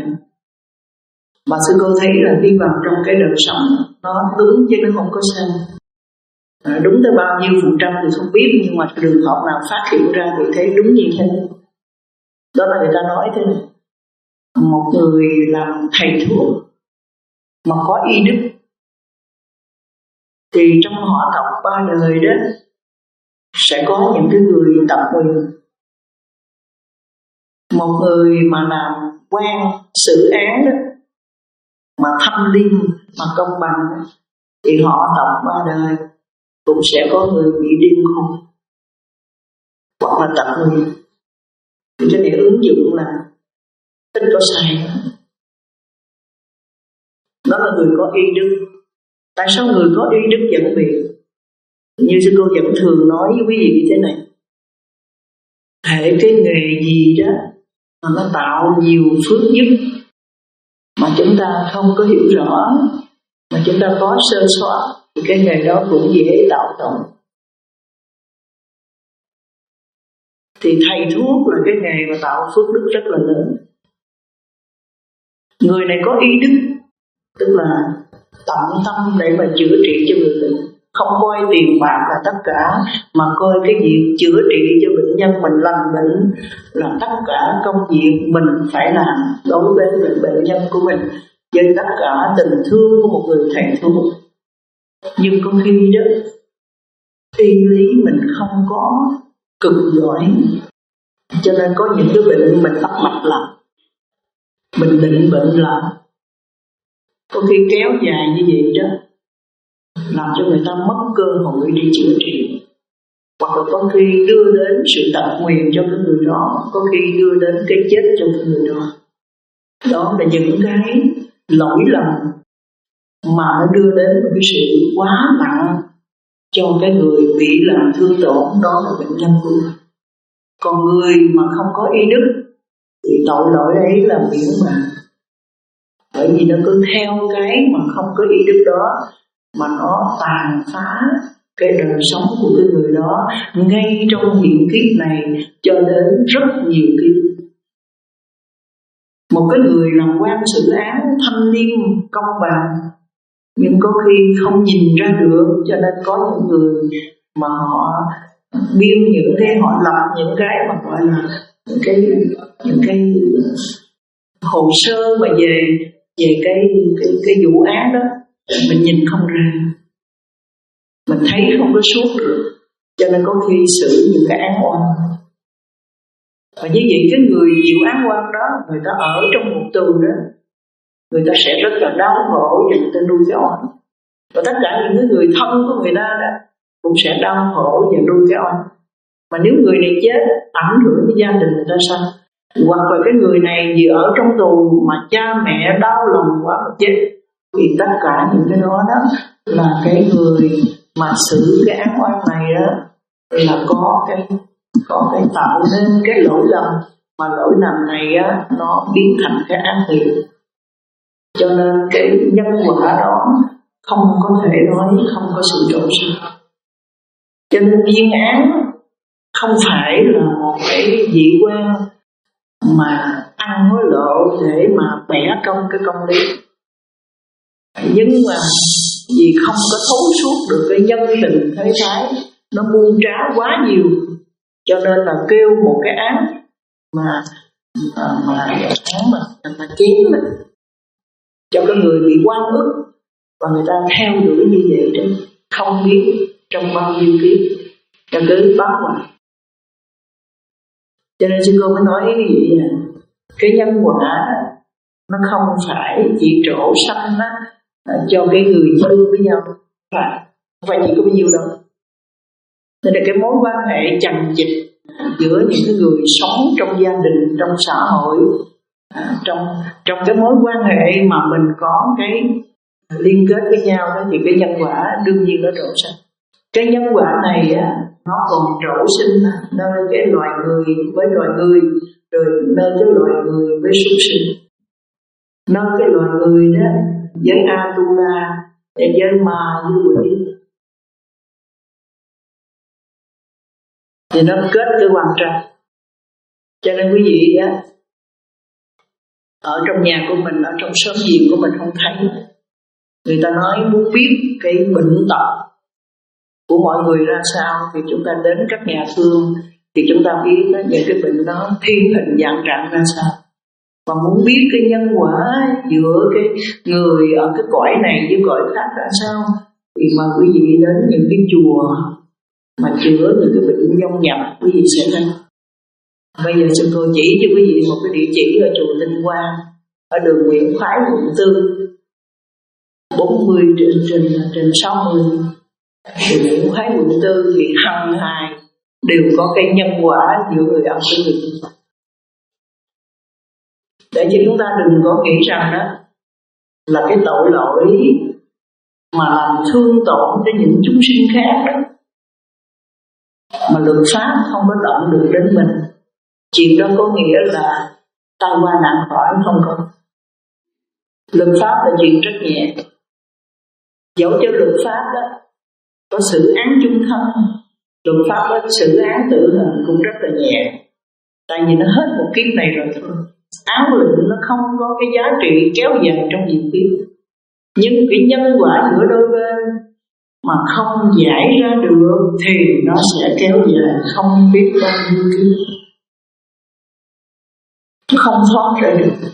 mà sư cô thấy là đi vào trong cái đời sống nó đúng chứ nó không có sai. À, đúng tới bao nhiêu phần trăm thì không biết, nhưng mà trường hợp nào phát hiện ra thì thấy đúng như thế. Đó là người ta nói thế này: một người làm thầy thuốc mà có y đức thì trong họ tộc ba đời đó sẽ có những cái người tập quyền. Một người mà làm quan xử án đó mà thâm liêm mà công bằng thì họ tộc ba đời cũng sẽ có người bị điên khùng hoặc là tập người. Thì cái này ứng dụng là ít có sai. Đó là người có y đức. Tại sao người có y đức dẫn biệt? Như sư cô vẫn thường nói với quý vị như thế này: hệ cái nghề gì đó mà nó tạo nhiều phước giúp mà chúng ta không có hiểu rõ, mà chúng ta có sơ sót, thì cái nghề đó cũng dễ tạo tội. Thì thầy thuốc là cái nghề mà tạo phước đức rất là lớn. Người này có ý đức, tức là tận tâm để mà chữa trị cho người bệnh, không coi tiền bạc là tất cả, mà coi cái việc chữa trị cho bệnh nhân mình lành bệnh là tất cả công việc mình phải làm đối với bệnh, bệnh nhân của mình, với tất cả tình thương của một người thầy thuốc. Nhưng có khi đó y lý mình không có cực giỏi, cho nên có những cái bệnh mình bắt mạch làm, mình định bệnh làm, có khi kéo dài như vậy đó, làm cho người ta mất cơ hội để chữa trị, hoặc là có khi đưa đến sự tật nguyền cho cái người đó, có khi đưa đến cái chết cho cái người đó. Đó là những cái lỗi lầm mà nó đưa đến một cái sự quá nặng cho cái người bị làm thương tổn, đó là bệnh nhân của mình. Còn người mà không có ý đức thì tội lỗi ấy là miễn mà, bởi vì nó cứ theo cái mà không có ý đức đó mà nó tàn phá cái đời sống của cái người đó ngay trong hiện kiếp này cho đến rất nhiều kiếp. Một cái người làm quan xử án thanh liêm công bằng, nhưng có khi không nhìn ra được, cho nên có những người mà họ biên những cái, họ lập những cái mà gọi là những cái những cái hồ sơ mà về về cái cái cái vụ án đó, mình nhìn không ra, mình thấy không có suốt được, cho nên có khi xử những cái án oan. Và như vậy cái người chịu án oan đó, người ta ở trong một tù đó, người ta sẽ rất là đau khổ và người ta nuôi cái oan. Và tất cả những người thân của người ta đó cũng sẽ đau khổ và nuôi cái oan. Mà nếu người này chết, ảnh hưởng đến gia đình người ta sao? Hoặc là cái người này vì ở trong tù mà cha mẹ đau lòng quá mà chết, thì tất cả những cái đó đó là cái người mà xử cái án oan này đó là có cái có cái tạo nên cái lỗi lầm, mà lỗi lầm này á nó biến thành cái ác nghiệp, cho nên cái nhân quả đó không có thể nói không có sự trộn sinh. Cho nên viên án không phải là một cái vị quan mà ăn hối lộ để mà bẻ công cái công lý, nhưng mà vì không có thấu suốt được cái nhân tình thế thái, nó buông trá quá nhiều, cho nên là kêu một cái án mà mà, mà án mà mà chém mà cho cái người bị oan ức, và người ta theo đuổi như vậy đó, không biết trong bao nhiêu kiếp cho cứ báo quả. Cho nên sư cô mới nói cái gì là cái nhân quả nó không phải chỉ trổ sanh á cho cái người chơi với nhau, phải không phải chỉ có bao nhiêu đâu. Nên là cái mối quan hệ chằng chịt giữa những cái người sống trong gia đình, trong xã hội, à, trong trong cái mối quan hệ mà mình có cái liên kết với nhau đó, thì cái nhân quả đương nhiên nó trổ sinh. Cái nhân quả này á, nó còn trổ sinh nơi cái loài người với loài người, rồi nơi cái loài người với súc sinh, nơi cái loài người đó với Atula, với ma với quỷ, thì nó kết cái quan trọng. Cho nên quý vị á, ở trong nhà của mình, ở trong xóm giềng của mình không thấy. Người ta nói muốn biết cái bệnh tật của mọi người ra sao, thì chúng ta đến các nhà thương thì chúng ta biết đó, những cái bệnh đó thiên hình dạng trạng ra sao. Mà muốn biết cái nhân quả giữa cái người ở cái cõi này với cõi khác ra sao, thì mời quý vị đến những cái chùa mà chữa những cái bệnh vong nhập quý vị sẽ thấy. Bây giờ sư cô chỉ cho quý vị một cái địa chỉ ở chùa Tinh Quang, ở đường Nguyễn Khoái quận Tư, bốn mươi trên trên trên sáu mươi. Thì Nguyễn Khoái quận Tư thì hằng ngày đều có cái nhân quả giữa người âm với người dương. Để cho chúng ta đừng có nghĩ rằng đó là cái tội lỗi mà làm thương tổn đến những chúng sinh khác đó, mà luật pháp không có động được đến mình. Chuyện đó có nghĩa là tai qua nạn khỏi không có. Luật pháp là chuyện rất nhẹ. Dẫu cho luật pháp đó có xử án chung thân, luật pháp có xử án tử hình cũng rất là nhẹ. Tại vì nó hết một kiếp này rồi thôi. Án lệnh nó không có cái giá trị kéo dài trong nhiều kiếp. Nhưng cái nhân quả giữa đôi bên mà không giải ra được thì nó sẽ kéo dài không biết bao nhiêu kiếp, nó không thoát ra được.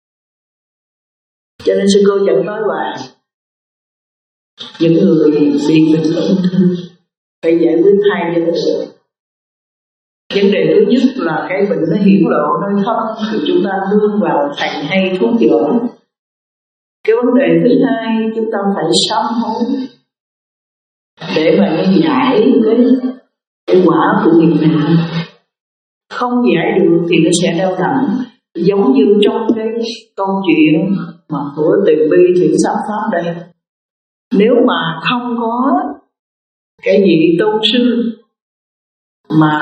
Cho nên sư cô vẫn nói hoài, những người bị bệnh ung thư phải giải quyết hai vấn đề. Vấn đề thứ nhất là cái bệnh nó hiển lộ nơi thân thì chúng ta nương vào thầy hay thuốc chữa. Cái vấn đề thứ hai chúng ta phải sám hối để mà nó giải cái, cái quả của nghiệp mình. Không giải được thì nó sẽ đau đớn. Giống như trong cái câu chuyện mà của Từ Bi Thủy Sám Pháp đây, nếu mà không có cái vị tôn sư mà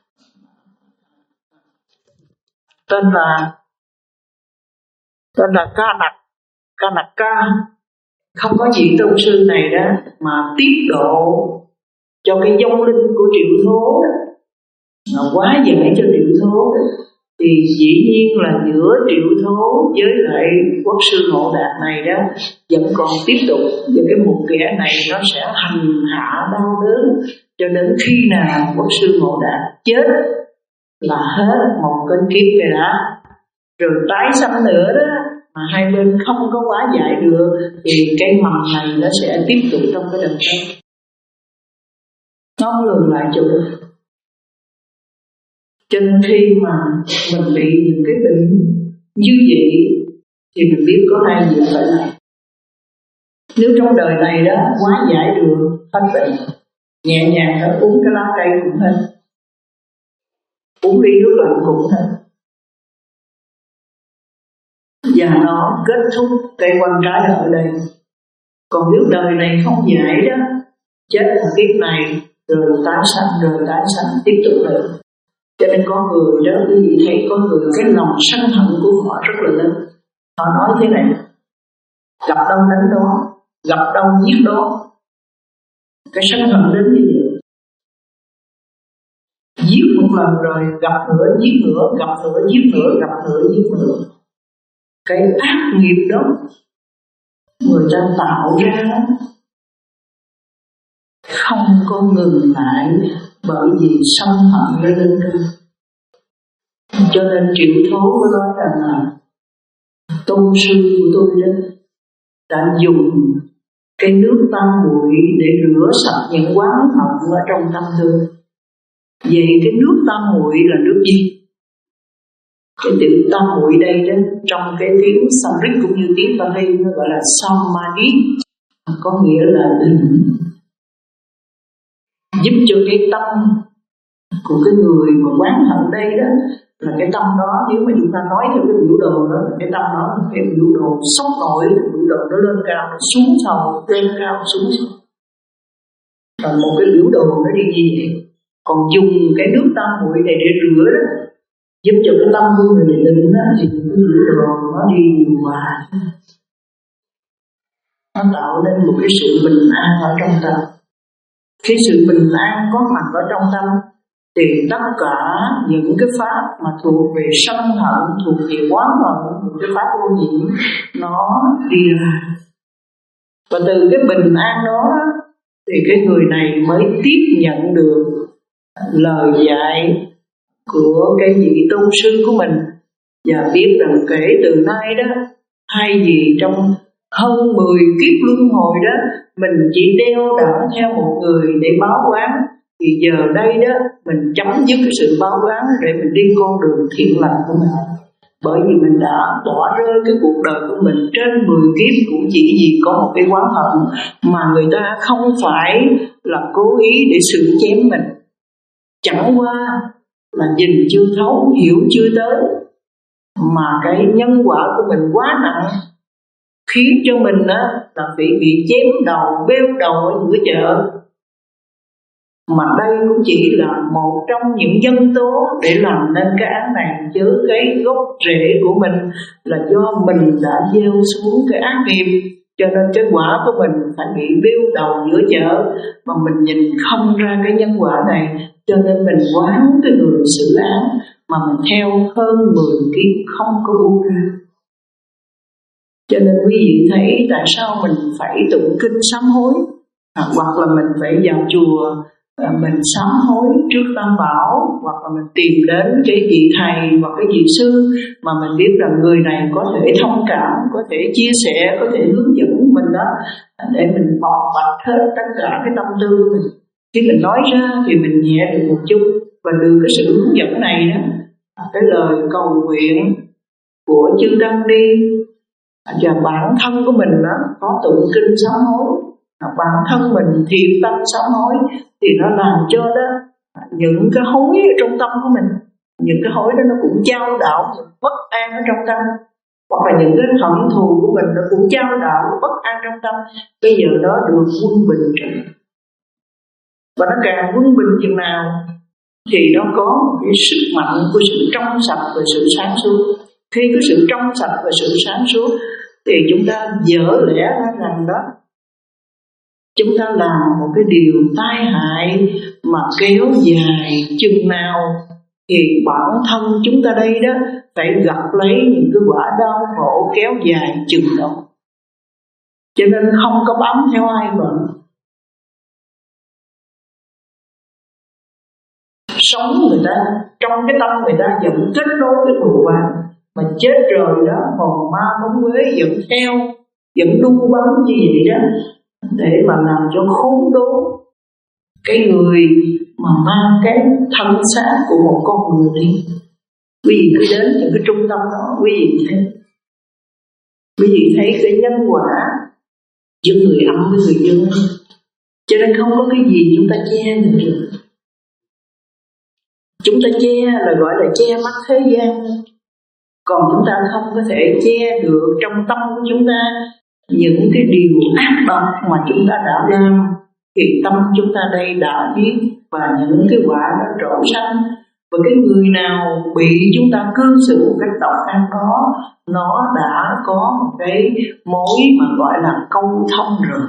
tên là tên là Ca Nặc Ca Nặc Ca, không có vị tôn sư này đó mà tiếp độ cho cái vong linh của Triệu Thố đó, mà quá giải cho Triệu Thố đó, thì dĩ nhiên là giữa Triệu Thố với lại Quốc sư Ngộ Đạt này đó vẫn còn tiếp tục, và cái một kẻ này nó sẽ hành hạ đau đớn cho đến khi nào Quốc sư Ngộ Đạt chết là hết một cơn kiếp này đã. Rồi tái sanh nữa đó mà hai bên không có hóa giải được thì cái mầm này nó sẽ tiếp tục trong cái đời sau. Nó lường lại chỗ được. Cho nên khi mà mình bị những cái bệnh như vậy thì mình biết có hai việc phải làm. Nếu trong đời này đó hóa giải được hết bệnh, nhẹ nhàng đó uống cái lá cây cũng hết, uống ly nước lạnh cũng hết, và nó kết thúc cây quan trái ở đây. Còn nếu đời này không giải đó, chết ở kiếp này rồi tái sanh, rồi tái sanh tiếp tục nữa. Cho nên có người đó, quý vị thấy có người cái lòng sân hận của họ rất là lớn. Họ nói thế này, gặp đâu đánh đó, gặp đâu giết đó. Cái sân hận đến như vậy. Giết một lần rồi gặp nữa, giết nữa, gặp nữa, giết nữa, gặp nữa, giết nữa. Cái ác nghiệp đó người ta tạo ra không có ngừng lại, bởi vì sân hận lên lên cơ. Cho nên Triệu Thố có nói rằng là tôn sư của tôi đó đã dùng cái nước tam muội để rửa sạch những oán hận ở trong tâm tôi. Vậy cái nước tam muội là nước gì? Cái từ tam muội đây đó, trong cái tiếng Sanskrit cũng như tiếng Pali nó gọi là Samadhi, có nghĩa là định, giúp cho cái tâm của cái người mà oán hận đây đó, là cái tâm đó, nếu mà chúng ta nói theo cái biểu đồ đó, cái tâm đó là cái biểu đồ sốc nổi, biểu đồ nó lên cao, nó xuống sâu, lên cao, xuống sâu. Và một cái biểu đồ nó đi gì vậy? Còn dùng cái nước tam muội này để rửa đó, giúp cho cái tâm của người định đó, thì cái biểu đồ nó đi nhiều hòa, nó tạo nên một cái sự bình an ở trong tâm. Khi sự bình an có mặt ở trong tâm thì tất cả những cái pháp mà thuộc về sân hận, thuộc về oán hận, những cái pháp ô nhiễm nó đi ra. Và từ cái bình an đó thì cái người này mới tiếp nhận được lời dạy của cái vị tôn sư của mình, và biết rằng kể từ nay đó, thay vì trong hơn mười kiếp luân hồi đó mình chỉ đeo đẳng theo một người để báo oán, thì giờ đây đó mình chấm dứt cái sự báo oán để mình đi con đường thiện lành của mình. Bởi vì mình đã bỏ rơi cái cuộc đời của mình trên mười kiếp cũng chỉ vì có một cái oán hận mà người ta không phải là cố ý để xử chém mình, chẳng qua là nhìn chưa thấu, hiểu chưa tới, mà cái nhân quả của mình quá nặng, khiến cho mình á là phải bị chém đầu, bêu đầu ở giữa chợ. Mà đây cũng chỉ là một trong những nhân tố để làm nên cái án này, chứ cái gốc rễ của mình là do mình đã gieo xuống cái ác nghiệp, cho nên cái quả của mình phải bị bêu đầu giữa chợ, mà mình nhìn không ra cái nhân quả này, cho nên mình oán cái người xử án mà mình theo hơn mười kiếp không có buông ra. Cho nên quý vị thấy tại sao mình phải tụng kinh sám hối, à, hoặc là mình phải vào chùa à, mình sám hối trước Tam Bảo, hoặc là mình tìm đến cái vị thầy hoặc cái vị sư mà mình biết rằng người này có thể thông cảm, có thể chia sẻ, có thể hướng dẫn mình đó, để mình bộc bạch hết tất cả cái tâm tư của mình. Khi mình nói ra thì mình nhẹ được một chút, và được cái sự hướng dẫn này đó, cái lời cầu nguyện của chư Tăng Ni và bản thân của mình đó có tụng kinh sám hối, bản thân mình thiện tâm sám hối, thì nó làm cho đó những cái hối ở trong tâm của mình, những cái hối đó nó cũng trao đảo bất an ở trong tâm, hoặc là những cái hận thù của mình nó cũng trao đảo bất an trong tâm. Bây giờ nó được quân bình trở, và nó càng quân bình chừng nào thì nó có một cái sức mạnh của sự trong sạch và sự sáng suốt. Khi có sự trong sạch và sự sáng suốt thì chúng ta dở lẽ ra rằng đó, chúng ta làm một cái điều tai hại mà kéo dài chừng nào thì bản thân chúng ta đây đó phải gặp lấy những cái quả đau khổ kéo dài chừng đó. Cho nên không có bám theo ai mà sống người ta, trong cái tâm người ta vẫn kết nối với thù oán, mà chết rồi đó hồn ma bóng quế vẫn theo, vẫn đu bám như vậy đó, để mà làm cho khốn đốn cái người mà mang cái thân xác của một con người đi. Quý vị cứ đến những cái trung tâm đó, quý vị thấy, quý vị thấy cái nhân quả giữa người âm với người dương, cho nên không có cái gì chúng ta che được. Chúng ta che là gọi là che mắt thế gian, còn chúng ta không có thể che được trong tâm của chúng ta những cái điều ác độc mà chúng ta đã làm, thì tâm chúng ta đây đã biết, và những cái quả nó trổ sanh. Và cái người nào bị chúng ta cư xử một cách độc ác đó, nó đã có một cái mối mà gọi là câu thông rồi.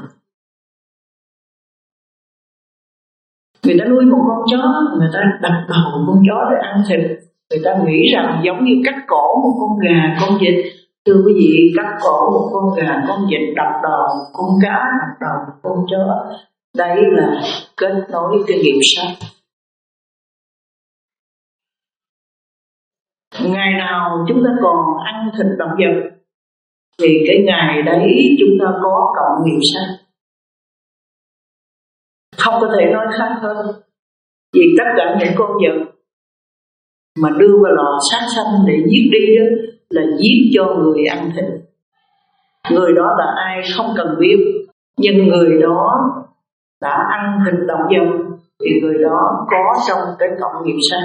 Người ta nuôi một con chó, người ta đặt đầu con chó để ăn thịt, người ta nghĩ rằng giống như cắt cổ một con gà, con vịt. Thưa quý vị, cắt cổ một con gà, con vịt, đặt đầu con cá, đặt đầu con chó, đấy là kết nối cái nghiệp sát. Ngày nào chúng ta còn ăn thịt động vật thì cái ngày đấy chúng ta có cộng nghiệp sát. Không có thể nói khác hơn. Vì tất cả những con vật mà đưa vào lò sát sanh để giết đi đó, là giết cho người ăn thịt. Người đó là ai không cần biết, nhưng người đó đã ăn thịt động vật thì người đó có trong cái cộng nghiệp sát.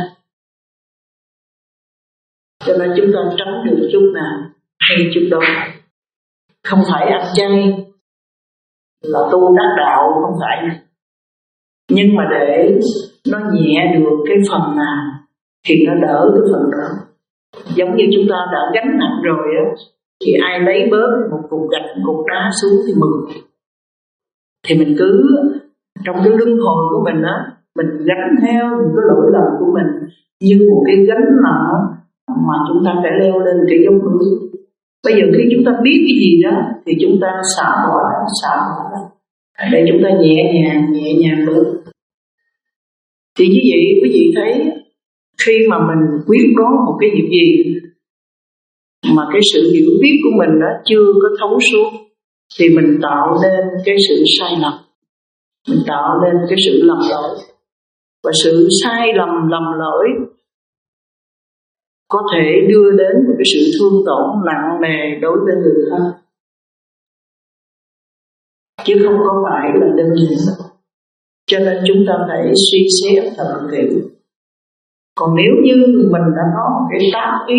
Cho nên chúng ta tránh được chút nào hay chút đó. Không phải ăn chay là tu đắc đạo, không phải. Nhưng mà để nó nhẹ được cái phần nào thì nó đỡ cái phần đó. Giống như chúng ta đã gánh nặng rồi á, thì ai lấy bớt một cục gạch, một cục đá xuống thì mừng. Thì mình cứ trong cái luân hồi của mình á, mình gánh theo những cái lỗi lầm của mình như một cái gánh nặng mà chúng ta phải leo lên cái dốc núi. Bây giờ khi chúng ta biết cái gì đó thì chúng ta xả bỏ ra, xả bỏ ra. để chúng ta nhẹ nhàng, nhẹ nhàng bớt. Thì như vậy quý vị thấy, khi mà mình quyết đoán một cái việc gì mà cái sự hiểu biết của mình nó chưa có thấu suốt, thì mình tạo nên cái sự sai lầm, mình tạo nên cái sự lầm lỗi. Và sự sai lầm lầm lỗi có thể đưa đến một cái sự thương tổn nặng nề đối với người thân, chứ không có phải là đơn giản. Cho nên chúng ta phải suy xét thật kỹ. Còn nếu như mình đã có một cái tác ý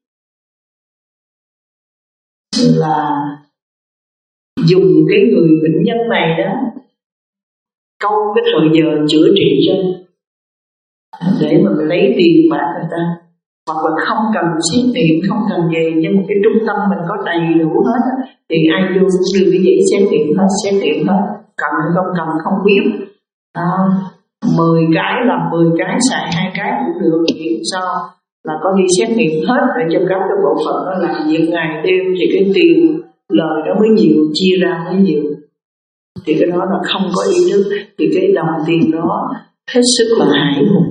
là dùng cái người bệnh nhân này đó câu cái thời giờ chữa trị cho, để mà mình lấy tiền bạc người ta, hoặc là không cần xét nghiệm, không cần về, nhưng một cái trung tâm mình có đầy đủ hết, thì ai vô cũng đưa cái giấy xét nghiệm hết, xét nghiệm hết, cần không cần không biết. À, mười cái làm mười cái, xài hai cái cũng được, vì sao là có đi xét nghiệm hết để cho các cái bộ phận nó làm việc ngày đêm, thì cái tiền lời nó mới nhiều, chia ra mới nhiều. Thì cái đó là không có ý thức, thì cái đồng tiền đó hết sức là hại hùng.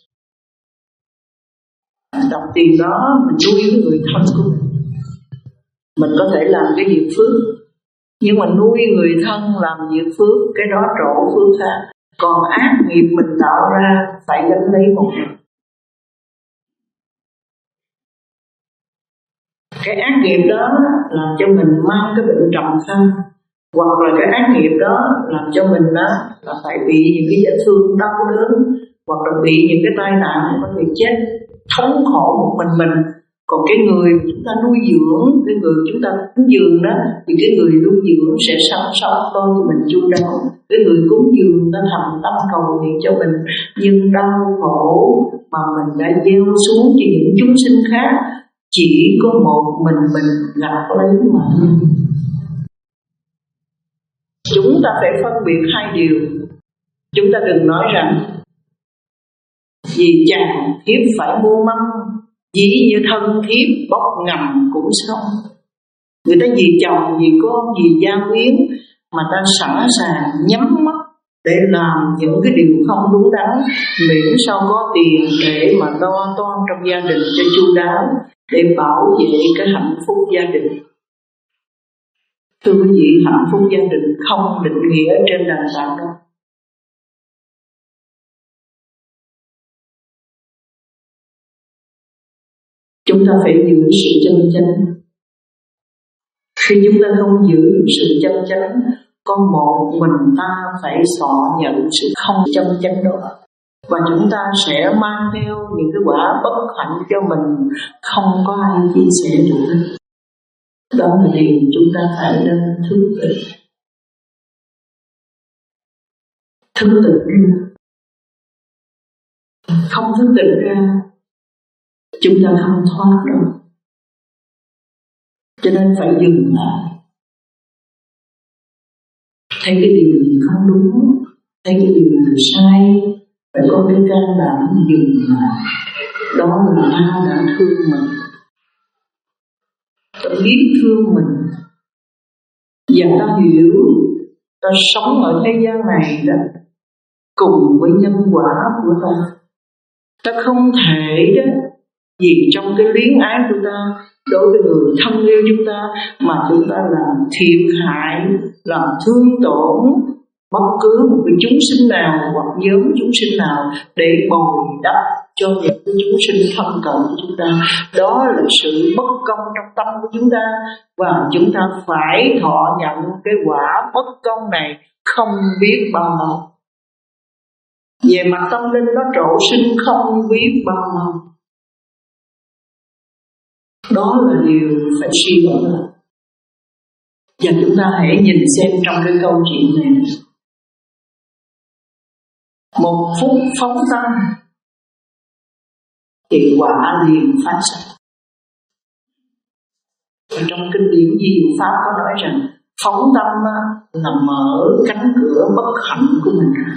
Đồng tiền đó mình nuôi cái người thân của mình, mình có thể làm cái việc phước, nhưng mà nuôi người thân làm việc phước, cái đó trổ phước khác. Còn ác nghiệp mình tạo ra phải gánh lấy một ngày. Cái ác nghiệp đó làm cho mình mang cái bệnh trầm kha, hoặc là cái ác nghiệp đó làm cho mình đó là phải bị những cái vết thương đau đớn, hoặc là bị những cái tai nạn, có thể chết thống khổ một mình mình. Còn cái người chúng ta nuôi dưỡng, cái người chúng ta cúng dường đó, thì cái người nuôi dưỡng sẽ sống sống tôi cho mình chu đáo. Cái người cúng dường ta thầm tâm cầu nguyện cho mình, nhưng đau khổ mà mình đã gieo xuống cho những chúng sinh khác, chỉ có một mình mình gặp lấy mà. Chúng ta phải phân biệt hai điều. Chúng ta đừng nói rằng vì chàng thiếp phải mua mâm, dĩ như thân thiếp bốc ngầm cũng xong. Người ta vì chồng, vì con, vì gia quyến mà ta sẵn sàng nhắm mắt để làm những cái điều không đúng đắn, miễn sao có tiền để mà lo toan trong gia đình cho chu đáo, để bảo vệ cái hạnh phúc gia đình. Thưa quý vị, hạnh phúc gia đình không định nghĩa trên nền tảng đó. Chúng ta phải giữ sự chân chánh. Khi chúng ta không giữ được sự chân chánh, có một mình ta phải thọ nhận sự không chân chánh đó, và chúng ta sẽ mang theo những cái quả bất hạnh cho mình, không có ai chia sẻ được. Đó là điều chúng ta phải nên thức tỉnh. Thức tỉnh ra, không thức tỉnh ra, chúng ta không thoát được. Cho nên phải dừng lại. Thấy cái điều gì không đúng, thấy cái điều gì sai, phải có cái can đảm dừng lại. Đó là ta đã thương mình, ta biết thương mình, và ta hiểu ta sống ở thế gian này đó cùng với nhân quả của ta. Ta không thể đó vì trong cái luyến ái của ta đối với người thân yêu chúng ta mà chúng ta làm thiệt hại, làm thương tổn bất cứ một cái chúng sinh nào hoặc nhóm chúng sinh nào để bồi đắp cho những cái chúng sinh thân cận của chúng ta. Đó là sự bất công trong tâm của chúng ta, và chúng ta phải thọ nhận cái quả bất công này không biết bao lâu. Về mặt tâm linh nó trổ sinh không biết bao lâu. Đó là điều phải suy ngẫm lại. Và chúng ta hãy nhìn xem trong cái câu chuyện này, một phút phóng tâm thì quả liền phát sinh. Ở trong kinh điển Di Diệu Pháp có nói rằng phóng tâm là mở cánh cửa bất hạnh của mình ra,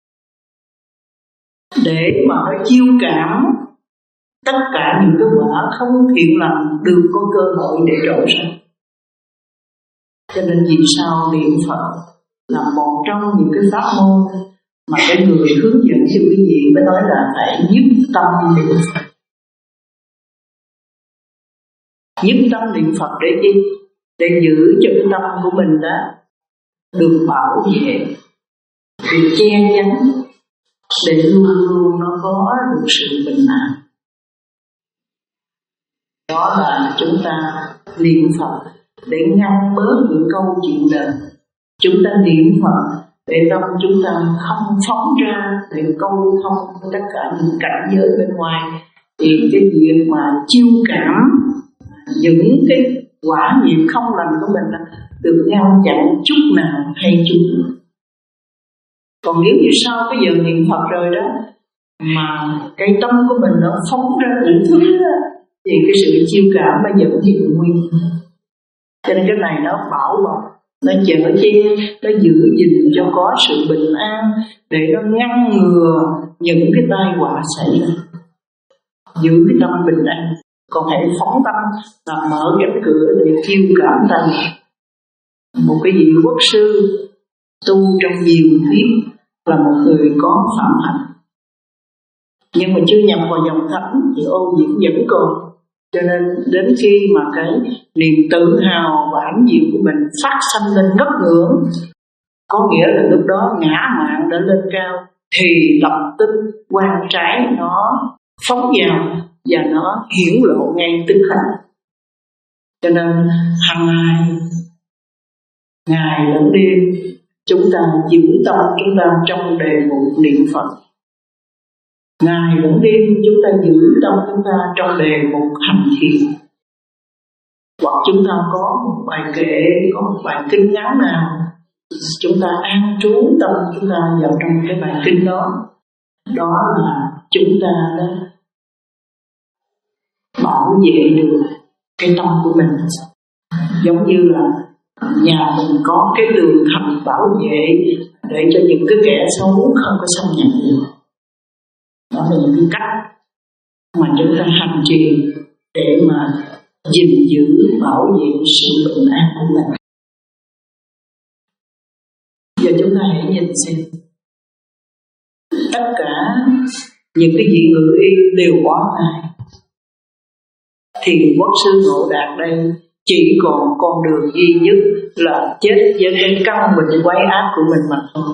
để mà nó chiêu cảm tất cả những cái quả không thiện lành được có cơ hội để trổ ra. Cho nên vì sao niệm Phật là một trong những cái pháp môn mà cái người hướng dẫn cho quý vị mới nói là phải nhiếp tâm niệm Phật. Nhiếp tâm niệm Phật để gì? Để giữ cho cái tâm của mình đó được bảo vệ, được che chắn, để luôn luôn nó có được sự bình an. Đó là chúng ta niệm Phật để ngăn bớt những câu chuyện đời. Chúng ta niệm Phật để tâm chúng ta không phóng ra để câu thông tất cả những cảnh giới bên ngoài. Thì cái việc mà chiêu cảm những cái quả nghiệp không lành của mình được ngăn chặn chút nào hay chút nào. Còn nếu như sau cái giờ niệm Phật rồi đó mà cái tâm của mình nó phóng ra những thứ đó, thì cái sự chiêu cảm nó vẫn hiện nguyên. Cho nên cái này nó bảo bọc, nó chở che, nó giữ gìn cho có sự bình an, để nó ngăn ngừa những cái tai họa xảy ra, giữ cái tâm bình an. Còn hãy phóng tâm là mở cánh cửa để chiêu cảm ta. Một cái vị quốc sư tu trong nhiều kiếp là một người có phạm hạnh, nhưng mà chưa nhập vào dòng thánh thì ô nhiễm vẫn còn. Cho nên đến khi mà cái niềm tự hào và hãnh diện của mình phát sanh lên ngất ngưỡng, có nghĩa là lúc đó ngã mạn đã lên cao, thì lập tức quan trái nó phóng vào và nó hiển lộ ngay tức khắc. Cho nên hàng ngày, ngày lẫn đêm, chúng ta giữ tâm chúng ta trong đề mục niệm Phật. Ngày lẫn đêm chúng ta giữ tâm chúng ta trong đề mục hành thiền. Hoặc chúng ta có một bài kệ, có một bài kinh ngắn nào, chúng ta an trú tâm chúng ta vào trong cái bài kinh đó. Đó là chúng ta đã bảo vệ được cái tâm của mình. Giống như là nhà mình có cái tường thành bảo vệ để cho những cái kẻ xấu không có xâm nhập được. Đó là những cái cách mà chúng ta hành trì để mà gìn giữ bảo vệ sự bình an của mình. Giờ chúng ta hãy nhìn xem, tất cả những cái gì ngự y đều có Ngài. Thì quốc sư Ngộ Đạt đây chỉ còn con đường duy nhất là chết với cái căn bệnh quái ác của mình mà thôi.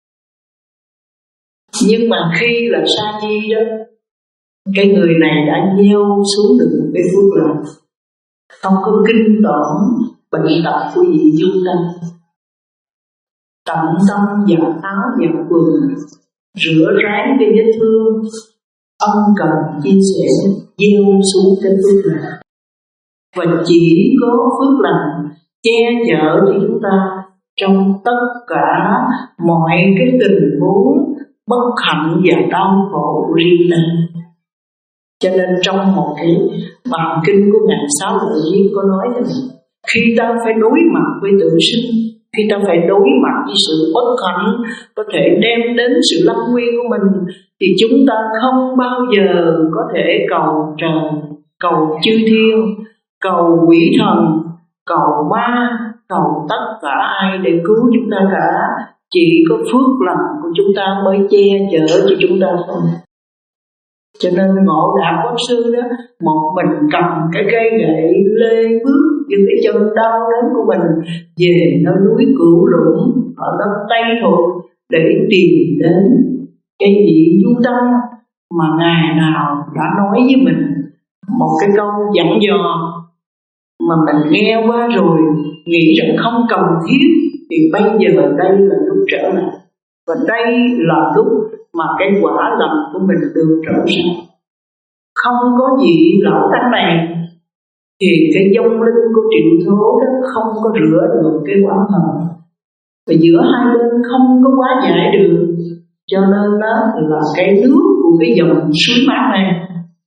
Nhưng mà khi là sa di đó, cái người này đã gieo xuống được một cái phước lành, không có kinh tởm bệnh tật của vị du tăng, tận tâm và áo và quần, rửa ráng cái vết thương, ân cần chia sẻ, gieo xuống cái phước lành. Và chỉ có phước lành che chở cho chúng ta trong tất cả mọi cái tình huống bất hạnh và đau khổ riêng mình. Cho nên trong một cái bản kinh của Ngài Sáu Lợi Viết có nói là khi ta phải đối mặt với tự sinh, khi ta phải đối mặt với sự bất hạnh có thể đem đến sự lâm nguy của mình, thì chúng ta không bao giờ có thể cầu trời, cầu chư thiên, cầu quỷ thần, cầu ma, cầu tất cả ai để cứu chúng ta cả. Chỉ có phước lành của chúng ta mới che chở cho chúng ta thôi. Cho nên Ngộ Đạt Quốc sư đó, một mình cầm cái cây gậy lê bước những cái chân đau đớn của mình về nơi núi Cửu Lũng ở đất Tây Thuộc để tìm đến cái vị du tăng mà ngày nào đã nói với mình một cái câu dặn dò mà mình nghe qua rồi nghĩ rằng không cần thiết, thì bây giờ đây là lúc trở lại, và đây là lúc mà cái quả lành của mình được trở ra. Không có gì lão tăng này thì cái vong linh của triệu thố đó không có rửa được cái quả hờn, và giữa hai bên không có hóa giải được. Cho nên đó là cái nước của cái dòng suối mát này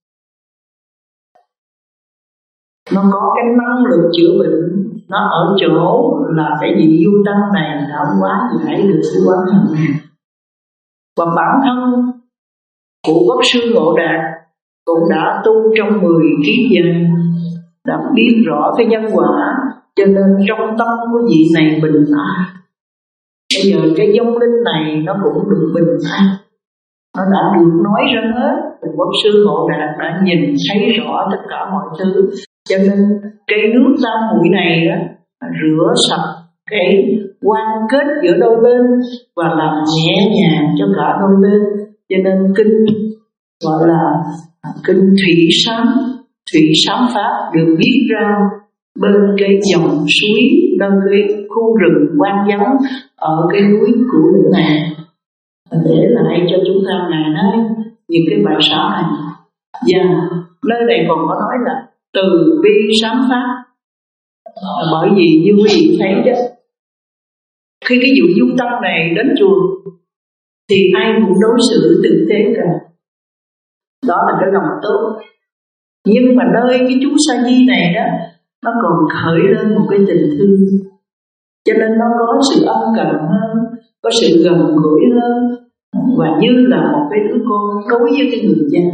nó có cái năng lực chữa bệnh, nó ở chỗ là cái vị du tăng này đã hóa giải được cái quả hờn này. Và bản thân của quốc sư Ngộ Đạt cũng đã tu trong mười kiếp dài, đã biết rõ cái nhân quả, cho nên trong tâm của vị này bình an. Bây giờ cái vong linh này nó cũng được bình an, nó đã được nói ra hết. Quốc sư Ngộ Đạt đã nhìn thấy rõ tất cả mọi thứ. Cho nên cái nước tam muội này đó, rửa sạch cái quan kết giữa đôi bên và làm nhẹ nhàng cho cả đôi bên. Cho nên kinh gọi là kinh thủy sám, thủy sám pháp được viết ra bên cái dòng suối, nơi cái khu rừng hoang vắng ở cái núi Cửu Lĩnh này, để lại cho chúng ta ngày nay những cái bài xã này. Và nơi này còn có nói là từ bi sám pháp. Bởi vì như quý vị thấy đó, khi cái vụ du tăng này đến chùa thì ai cũng đối xử tử tế cả, đó là cái lòng tốt. Nhưng mà nơi cái chú Sa Di này đó, nó còn khởi lên một cái tình thương, cho nên nó có sự ân cần hơn, có sự gần gũi hơn, và như là một cái đứa con đối với cái người cha.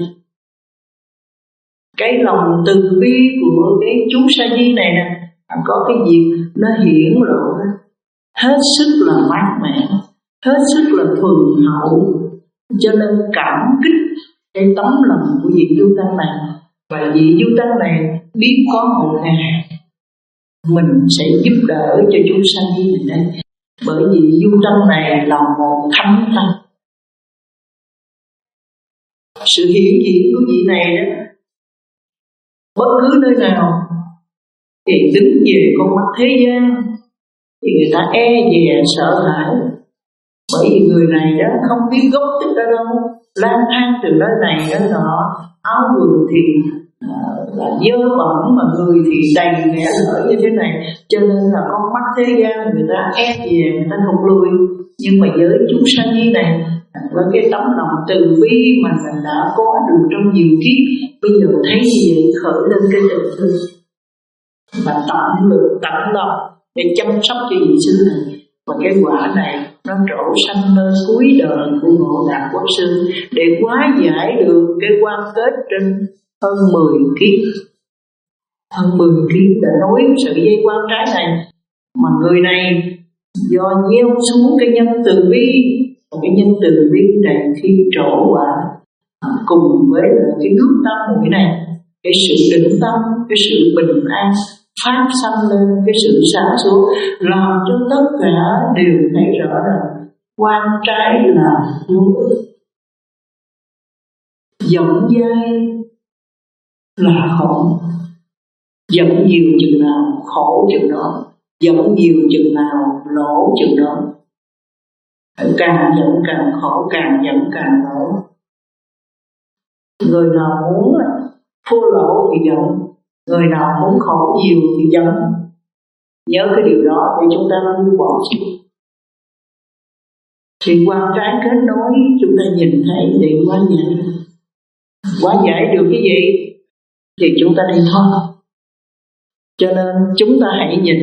Cái lòng từ bi của cái chú Sa Di này nè, có cái gì nó hiển lộ hết sức là mát mẻ, hết sức là thuần hậu. Cho nên cảm kích cái tấm lòng của vị Du Tăng này. Và vị Du Tăng này biết có một ngày mình sẽ giúp đỡ cho chú Sa Di này đây. Bởi vì Du Tăng này là một thánh tăng. Sự hiện diện của vị này đó, bất cứ nơi nào thì đứng về con mắt thế gian thì người ta e dè sợ hãi. Bởi vì người này đó không biết gốc tích ở đâu, lang thang từ nơi này đến nọ, áo quần thì uh, là dơ bẩn mà người thì đầy ghẻ lỡ như thế này. Cho nên là con mắt thế gian người ta e dè, người ta không lui. Nhưng mà với chú Sa Di này, với cái tấm lòng từ bi mà mình đã có được trong nhiều kiếp, bây giờ thấy như vậy khởi lên cái tình thương và tận lực tận lòng để chăm sóc cho vị sư này. Và cái quả này nó trổ sanh nơi cuối đời của Ngộ Đạt Quốc sư, để hóa giải được cái quan kết trên hơn mười kiếp. Hơn mười kiếp đã nối sự dây quan trái này, mà người này do gieo xuống cái nhân từ bi, cái nhân từ bi này khi trổ quả cùng với cái nước tâm mũi này, cái sự định tâm, cái sự bình an phát sanh lên, cái sự sáng suốt, làm cho tất cả đều thấy rõ rằng quan trái là vô ích, giọng dai là khổ, giọng nhiều chừng nào khổ chừng đó, giọng nhiều chừng nào lỗ chừng đó. Càng giận càng khổ, càng giận càng lỗ. Người nào muốn thua lỗ thì giận, người nào muốn khổ nhiều thì giận. Nhớ cái điều đó để chúng ta buông bỏ xuống. Thì quan trái kết nối chúng ta nhìn thấy để hóa giải. Hóa giải được cái gì thì chúng ta đi thôi. Cho nên chúng ta hãy nhìn,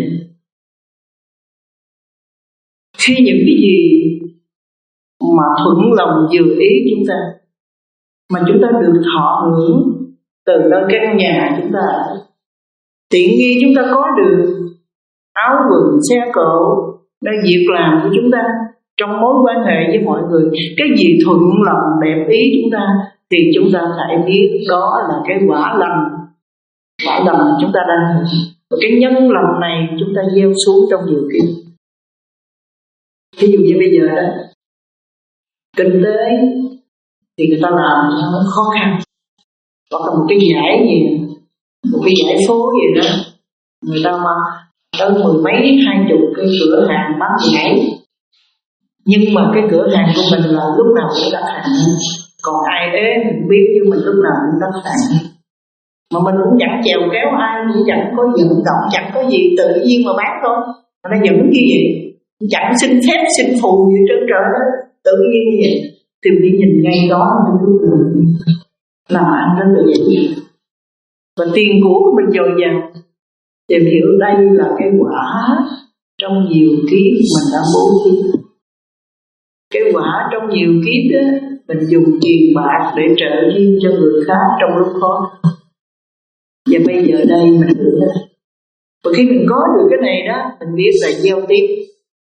khi những cái gì mà thuận lòng vừa ý chúng ta, mà chúng ta được thọ hưởng từ nơi căn nhà chúng ta, tiện nghi chúng ta có được, áo quần xe cộ, nơi việc làm của chúng ta, trong mối quan hệ với mọi người, cái gì thuận lòng đẹp ý chúng ta thì chúng ta phải biết đó là cái quả lành, quả lành chúng ta đang hưởng. Và cái nhân lành này chúng ta gieo xuống trong nhiều kiếp. Ví dụ như bây giờ đó, kinh tế thì người ta làm nó khó khăn, hoặc là một cái giải gì, một cái giải phố gì đó, người ta mà tới mười mấy hai chục cái cửa hàng bán giải, nhưng mà cái cửa hàng của mình là lúc nào cũng đặt hàng, còn ai ế mình biết chứ mình lúc nào cũng đặt hàng, mà mình cũng chẳng chèo kéo ai, cũng chẳng có vận động, chẳng có gì, tự nhiên mà bán thôi. Nó vẫn như vậy, chẳng xin phép xin phù gì trên trời đó, tự nhiên như vậy. Thì mình đi nhìn ngay đó mình cứ làm ăn rất là dễ dàng, và tiền của mình dồi dào. Tìm hiểu đây là cái quả trong nhiều kiếp mình đã bố thí. Cái quả trong nhiều kiếp đó, mình dùng tiền bạc để trợ duyên cho người khác trong lúc khó. Và bây giờ đây mình được đó. Và khi mình có được cái này đó, mình biết là gieo tiếp.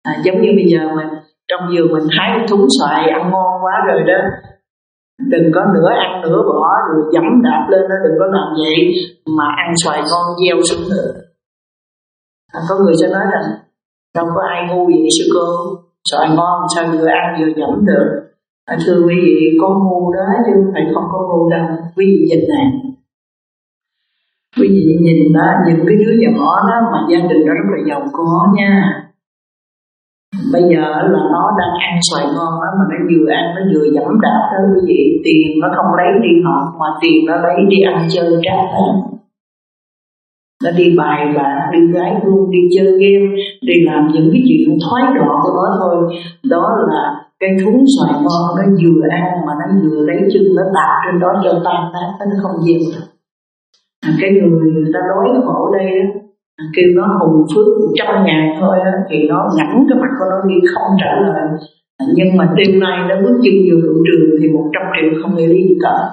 À, giống như bây giờ mình trong vườn mình hái một thúng xoài ăn ngon quá rồi đó, đừng có nửa ăn nửa bỏ rồi dẫm đạp lên đó, đừng có làm vậy mà ăn xoài ngon gieo xuống nữa. À, có người sẽ nói rằng đâu có ai ngu vậy sư cô, xoài ngon sao vừa ăn vừa dẫm được. À, thưa quý vị, có ngu đó chứ không phải không có ngu đâu. Quý vị nhìn này, quý vị nhìn đó, những cái đứa nhỏ đó mà gia đình nó rất là giàu có nha. Bây giờ là nó đang ăn xoài ngon đó mà nó vừa ăn nó vừa dẫm đạp đó quý vị, tiền nó không lấy đi học mà tiền nó lấy đi ăn chơi trá hết. Nó đi bài bạc, đi gái hương, đi chơi game, đi làm những cái chuyện thoái đọa của nó thôi. Đó là cái thúng xoài ngon, nó vừa ăn mà nó vừa lấy chân nó đạp trên đó cho tan nát, nó không gieo được. Cái người người ta đói khổ đây đó, kêu nó hùng phước một trăm ngàn thôi đó, thì nó ngẩng cái mặt của nó đi không trả lời. Nhưng mà đêm nay nó bước chân vô thị trường thì một trăm triệu không hề đi gì cả.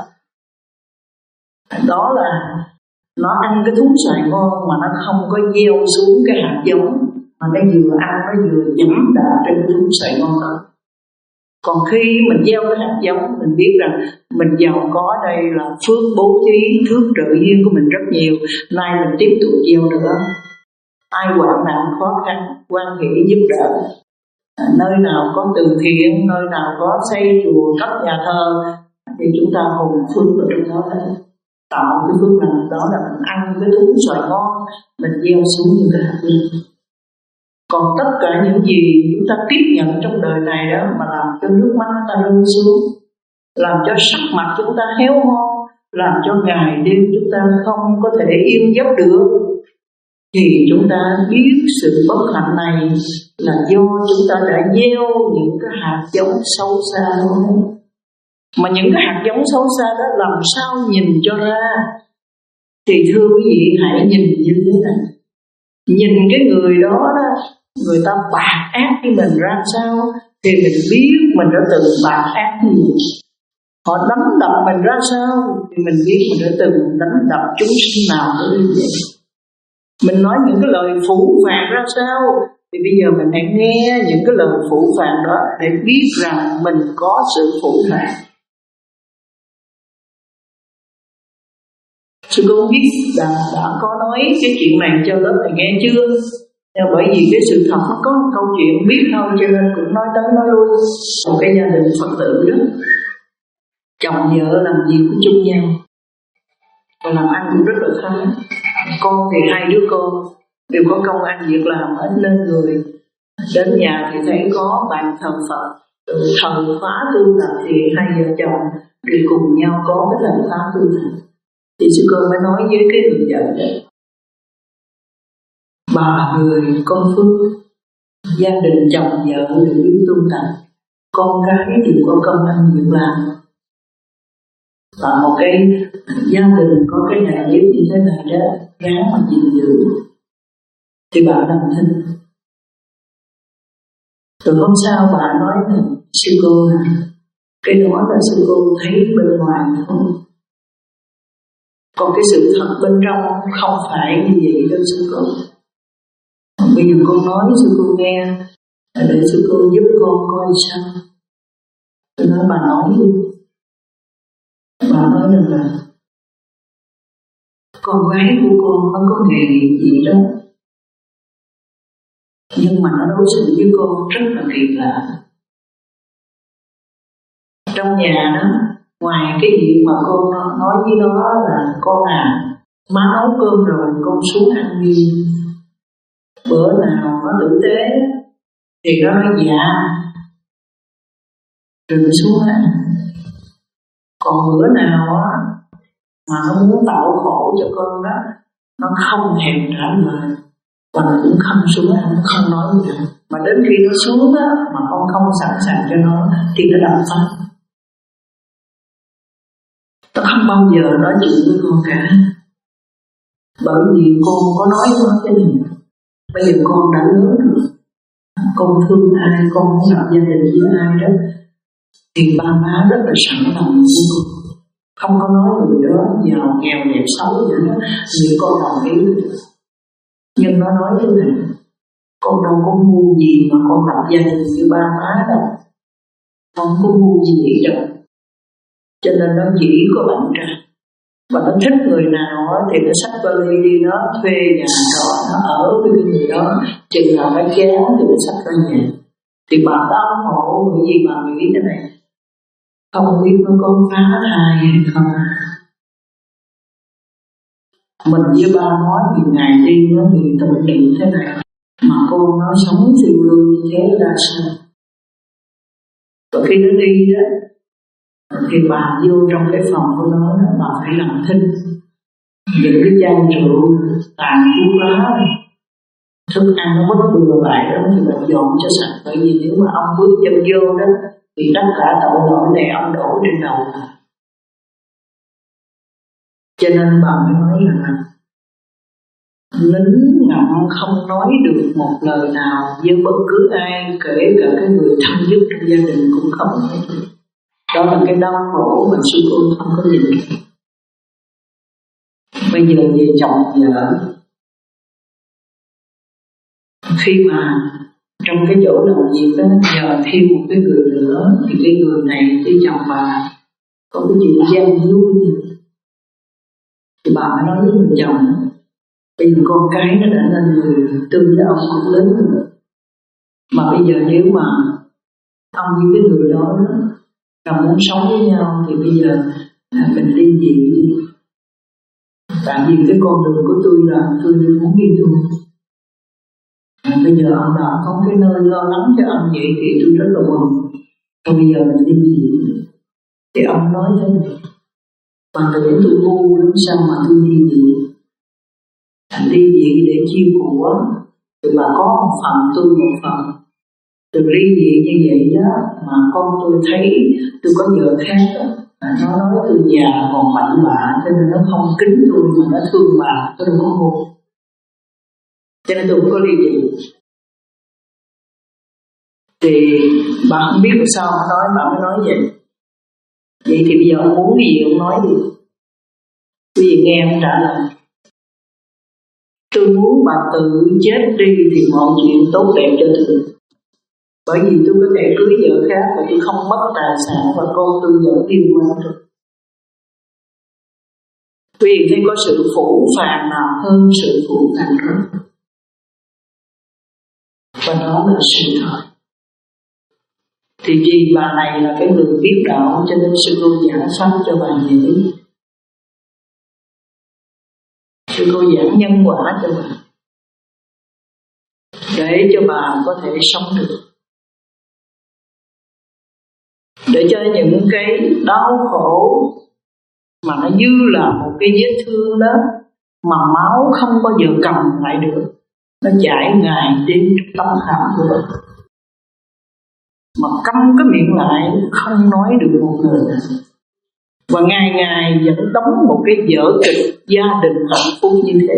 Đó là nó ăn cái thúng xoài ngon mà nó không có gieo xuống cái hạt giống, mà nó vừa ăn nó vừa dẫm đạp trên cái thúng xoài ngon đó. Còn khi mình gieo cái hạt giống, mình biết rằng mình giàu có đây là phước bố thí, phước trợ duyên của mình rất nhiều. Nay mình tiếp tục gieo nữa. Ai hoạn nạn khó khăn, quan hệ giúp đỡ. À, nơi nào có từ thiện, nơi nào có xây chùa, cấp nhà thờ, thì chúng ta hùng phước vào trong đó đấy. Tạo cái phước lành đó là mình ăn cái thúng xoài ngon, mình gieo xuống những cái hạt giống. Còn tất cả những gì chúng ta tiếp nhận trong đời này đó mà làm cho nước mắt ta rơi xuống, làm cho sắc mặt chúng ta héo hon, làm cho ngày đêm chúng ta không có thể yên giấc được, thì chúng ta biết sự bất hạnh này là do chúng ta đã gieo những cái hạt giống xấu xa đó. Mà những cái hạt giống xấu xa đó làm sao nhìn cho ra? Thì thưa quý vị, hãy nhìn như thế này. Nhìn cái người đó đó, người ta bạc ác với mình ra sao thì mình biết mình đã từng bạc ác như vậy. Họ đánh đập mình ra sao thì mình biết mình đã từng đánh đập chúng sinh nào như vậy. Mình nói những cái lời phũ phàng ra sao thì bây giờ mình hãy nghe những cái lời phũ phàng đó để biết rằng mình có sự phũ phàng. Sư cô không biết đã, đã có nói cái chuyện này cho lớp này nghe chưa? Nhưng bởi vì cái sự thật nó có một câu chuyện biết thôi, cho nên cũng nói tới nói lui. Một cái gia đình Phật tử đó, chồng vợ làm gì cũng chung nhau, và làm ăn cũng rất là khá. Con thì hai đứa con đều có công ăn việc làm ít nên người. Đến nhà thì thấy có bàn thờ Phật, thần phá tu tập thì hai vợ chồng đều cùng nhau có cái lần phá tu tập. Thì sư cô mới nói với cái người vợ đấy, bà người con phước, gia đình chồng vợ đều biết tu tập, con cái đều có công ăn việc làm, và một cái gia đình có cái đại yếu như thế này đó, gán mà gìn giữ thì bà làm thinh. Rồi hôm sau bà nói là sư cô này, cái đó là sư cô thấy bên ngoài thôi, còn cái sự thật bên trong không phải như vậy đâu sư cô. Bây giờ con nói sư cô nghe, để sư cô giúp con coi sao. Tôi nói bà nói đi. Bà nói rằng là con gái của con nó có nghề nghiệp gì đó, nhưng mà nó đối xử với con rất là kỳ lạ. Trong nhà đó, ngoài cái việc mà con nói với nó là con à, má nấu cơm rồi con xuống ăn đi, bữa nào nó tử tế thì nó nói dạ rồi nó xuống ăn. Còn bữa nào á mà nó muốn tạo khổ cho con đó, nó không thèm trả lời và nó cũng không xuống ăn, nó không nói gì nữa. Mà đến khi nó xuống á mà con không sẵn sàng cho nó thì nó đập phá. Nó không bao giờ nói chuyện với con cả, bởi vì con có nói với nó cái gì. Bây giờ con đã lớn rồi, con thương ai, con muốn lập gia đình với ai đó thì ba má rất là sẵn lòng với con, không có nói người đó giàu nghèo đẹp xấu gì đó, vì con đồng ý. Nhưng nó nói thế này, Con đâu có ngu gì mà con lập gia đình như ba má đâu. Không có ngu gì đâu. Cho nên nó chỉ có bệnh ra. Và nó thích người nào thì nó xách vali đi, nó thuê nhà trọ, nó ở với cái người đó. Chừng nào nó chán thì nó xách ra nhà. Thì bà ta ủng hộ, bởi vì bà nghĩ thế này, không biết nó có phá thai hay không. Mình với ba nói nhiều ngày đi, nó nhiều tự định thế này, mà con nó sống phiêu lưu như thế ra sao. Và khi nó đi đó, thì bà vô trong cái phòng của nó, bà phải làm thinh những cái chai rượu tàn thuốc lá, thức ăn nó mất bừa bãi đó thì mình dọn cho sạch. Bởi vì nếu mà ông bước chân vô đó thì tất cả tội lỗi này ông đổ trên đầu. Cho nên bà mới nói là nín ngậm không nói được một lời nào với bất cứ ai, kể cả cái người thân nhất trong gia đình cũng không nói được. Đó là cái đau khổ mà sư cô không có nhìn được. Bây giờ về chồng vợ, khi mà trong cái chỗ làm việc đó nhờ thêm một cái người nữa, thì cái người này với chồng bà có cái chuyện gian dối, thì bà mới nói với người chồng, bây giờ con cái nó đã nên người tương với ông cũng lớn rồi, mà bây giờ nếu mà ông với cái người đó là muốn sống với nhau thì bây giờ mình đi gì đi. Tại vì cái con đường của tôi là tôi muốn đi tu. À, bây giờ ông đã có cái nơi lo lắng cho ông vậy thì tôi rất là mừng. Còn bây giờ mình đi gì? Thì ông nói thế này, bà tưởng tôi ngu lắm sao mà tôi đi gì? Đi gì để chiêu của, thì bà có một phần tôi một phần. Đừng ly dị như vậy đó, mà con tôi thấy tôi có vợ khác đó. À, nó nói tôi già còn mạnh bạ, cho nên nó không kính tôi mà nó thương bà, tôi đừng có ngu. Cho nên tôi không có ly dị. Thì bà không biết làm sao mà nói, bà mới nói vậy. Vậy thì bây giờ ông muốn cái gì ông nói đi. Quý vị nghe ông trả lời, tôi muốn bà tự chết đi thì mọi chuyện tốt đẹp cho tôi. Bởi vì tôi có thể cưới vợ khác và tôi không mất tài sản và con tôi vẫn yêu quan được. Quý vị thấy có sự phủ phàng nào hơn sự phủ phàng đó. Và đó là sự thật. Thì vì bà này là cái người biết đạo cho nên sư cô giảng pháp cho bà dễ. Sư cô giảng nhân quả cho bà, để cho bà có thể sống được, để cho những cái đau khổ mà nó như là một cái vết thương đó mà máu không bao giờ cầm lại được, nó chảy ngày đêm trong tâm khảm của bà, mà câm cái miệng lại không nói được một lời nào, và ngày ngày vẫn đóng một cái vở kịch gia đình hạnh phúc như thế.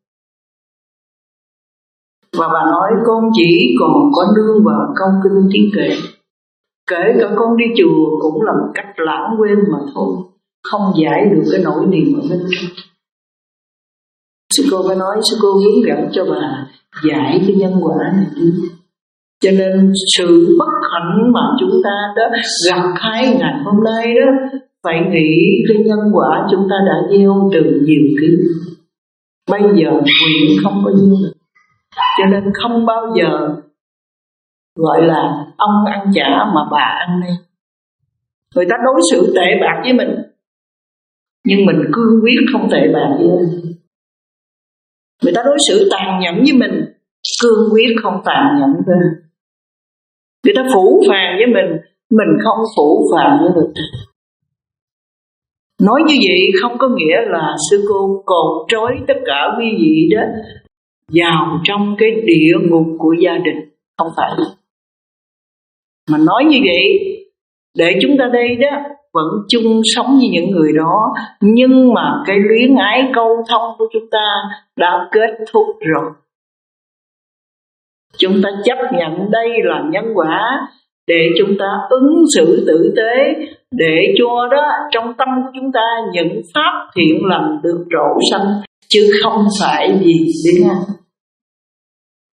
Và bà nói con chỉ còn có nương vào câu kinh tiếng kệ, kể cả con đi chùa cũng là một cách lãng quên mà thôi, không giải được cái nỗi niềm ở bên trong. Sư cô mới nói, sư cô hướng dẫn cho bà giải cái nhân quả này đi. Cho nên sự bất hạnh mà chúng ta đã gặp hai ngày hôm nay đó, phải nghĩ cái nhân quả chúng ta đã gieo từ nhiều kiếp. Bây giờ nguyện không có gieo được, cho nên không bao giờ gọi là ông ăn chả mà bà ăn đây. Người ta đối xử tệ bạc với mình, nhưng mình cương quyết không tệ bạc với mình. Người ta đối xử tàn nhẫn với mình, cương quyết không tàn nhẫn với mình. Người ta phủ phàng với mình, mình không phủ phàng với người ta. Nói như vậy không có nghĩa là sư cô cột trói tất cả quý vị đó vào trong cái địa ngục của gia đình, không phải. Mà nói như vậy để chúng ta đây đó vẫn chung sống với những người đó, nhưng mà cái luyến ái câu thông của chúng ta đã kết thúc rồi. Chúng ta chấp nhận đây là nhân quả để chúng ta ứng xử tử tế, để cho đó trong tâm của chúng ta những pháp thiện lành được rộ sanh, chứ không phải gì đến ăn.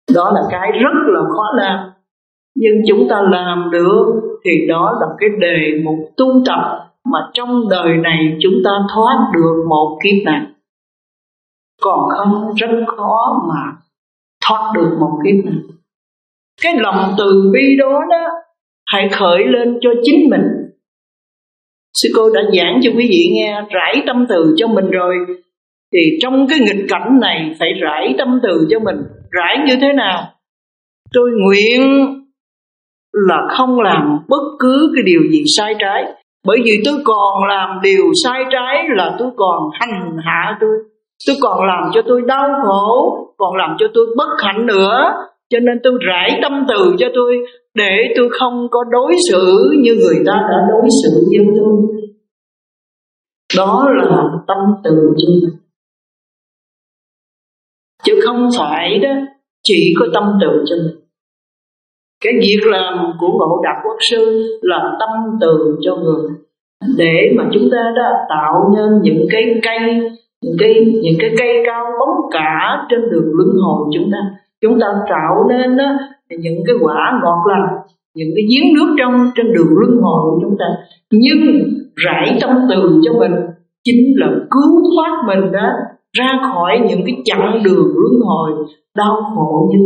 Đó là cái rất là khó làm, nhưng chúng ta làm được thì đó là cái đề mục tu tập mà trong đời này chúng ta thoát được một kiếp này. Còn không rất khó mà thoát được một kiếp này. Cái lòng từ bi đó đó hãy khởi lên cho chính mình. Sư cô đã giảng cho quý vị nghe rải tâm từ cho mình rồi, thì trong cái nghịch cảnh này phải rải tâm từ cho mình. Rải như thế nào? Tôi nguyện là không làm bất cứ cái điều gì sai trái, bởi vì tôi còn làm điều sai trái là tôi còn hành hạ tôi, tôi còn làm cho tôi đau khổ, còn làm cho tôi bất hạnh nữa. Cho nên tôi rải tâm từ cho tôi, để tôi không có đối xử như người ta đã đối xử với tôi. Đó là tâm từ cho mình, chứ không phải đó chỉ có tâm từ cho mình. Cái việc làm của Ngộ Đạt Quốc Sư là tâm từ cho người, để mà chúng ta đã tạo nên những cái cây, những cái những cái cây cao bóng cả trên đường luân hồi chúng ta. Chúng ta tạo nên đó những cái quả ngọt lành, những cái giếng nước trong trên đường luân hồi của chúng ta. Nhưng rải tâm từ cho mình chính là cứu thoát mình đó ra khỏi những cái chặng đường luân hồi đau khổ như.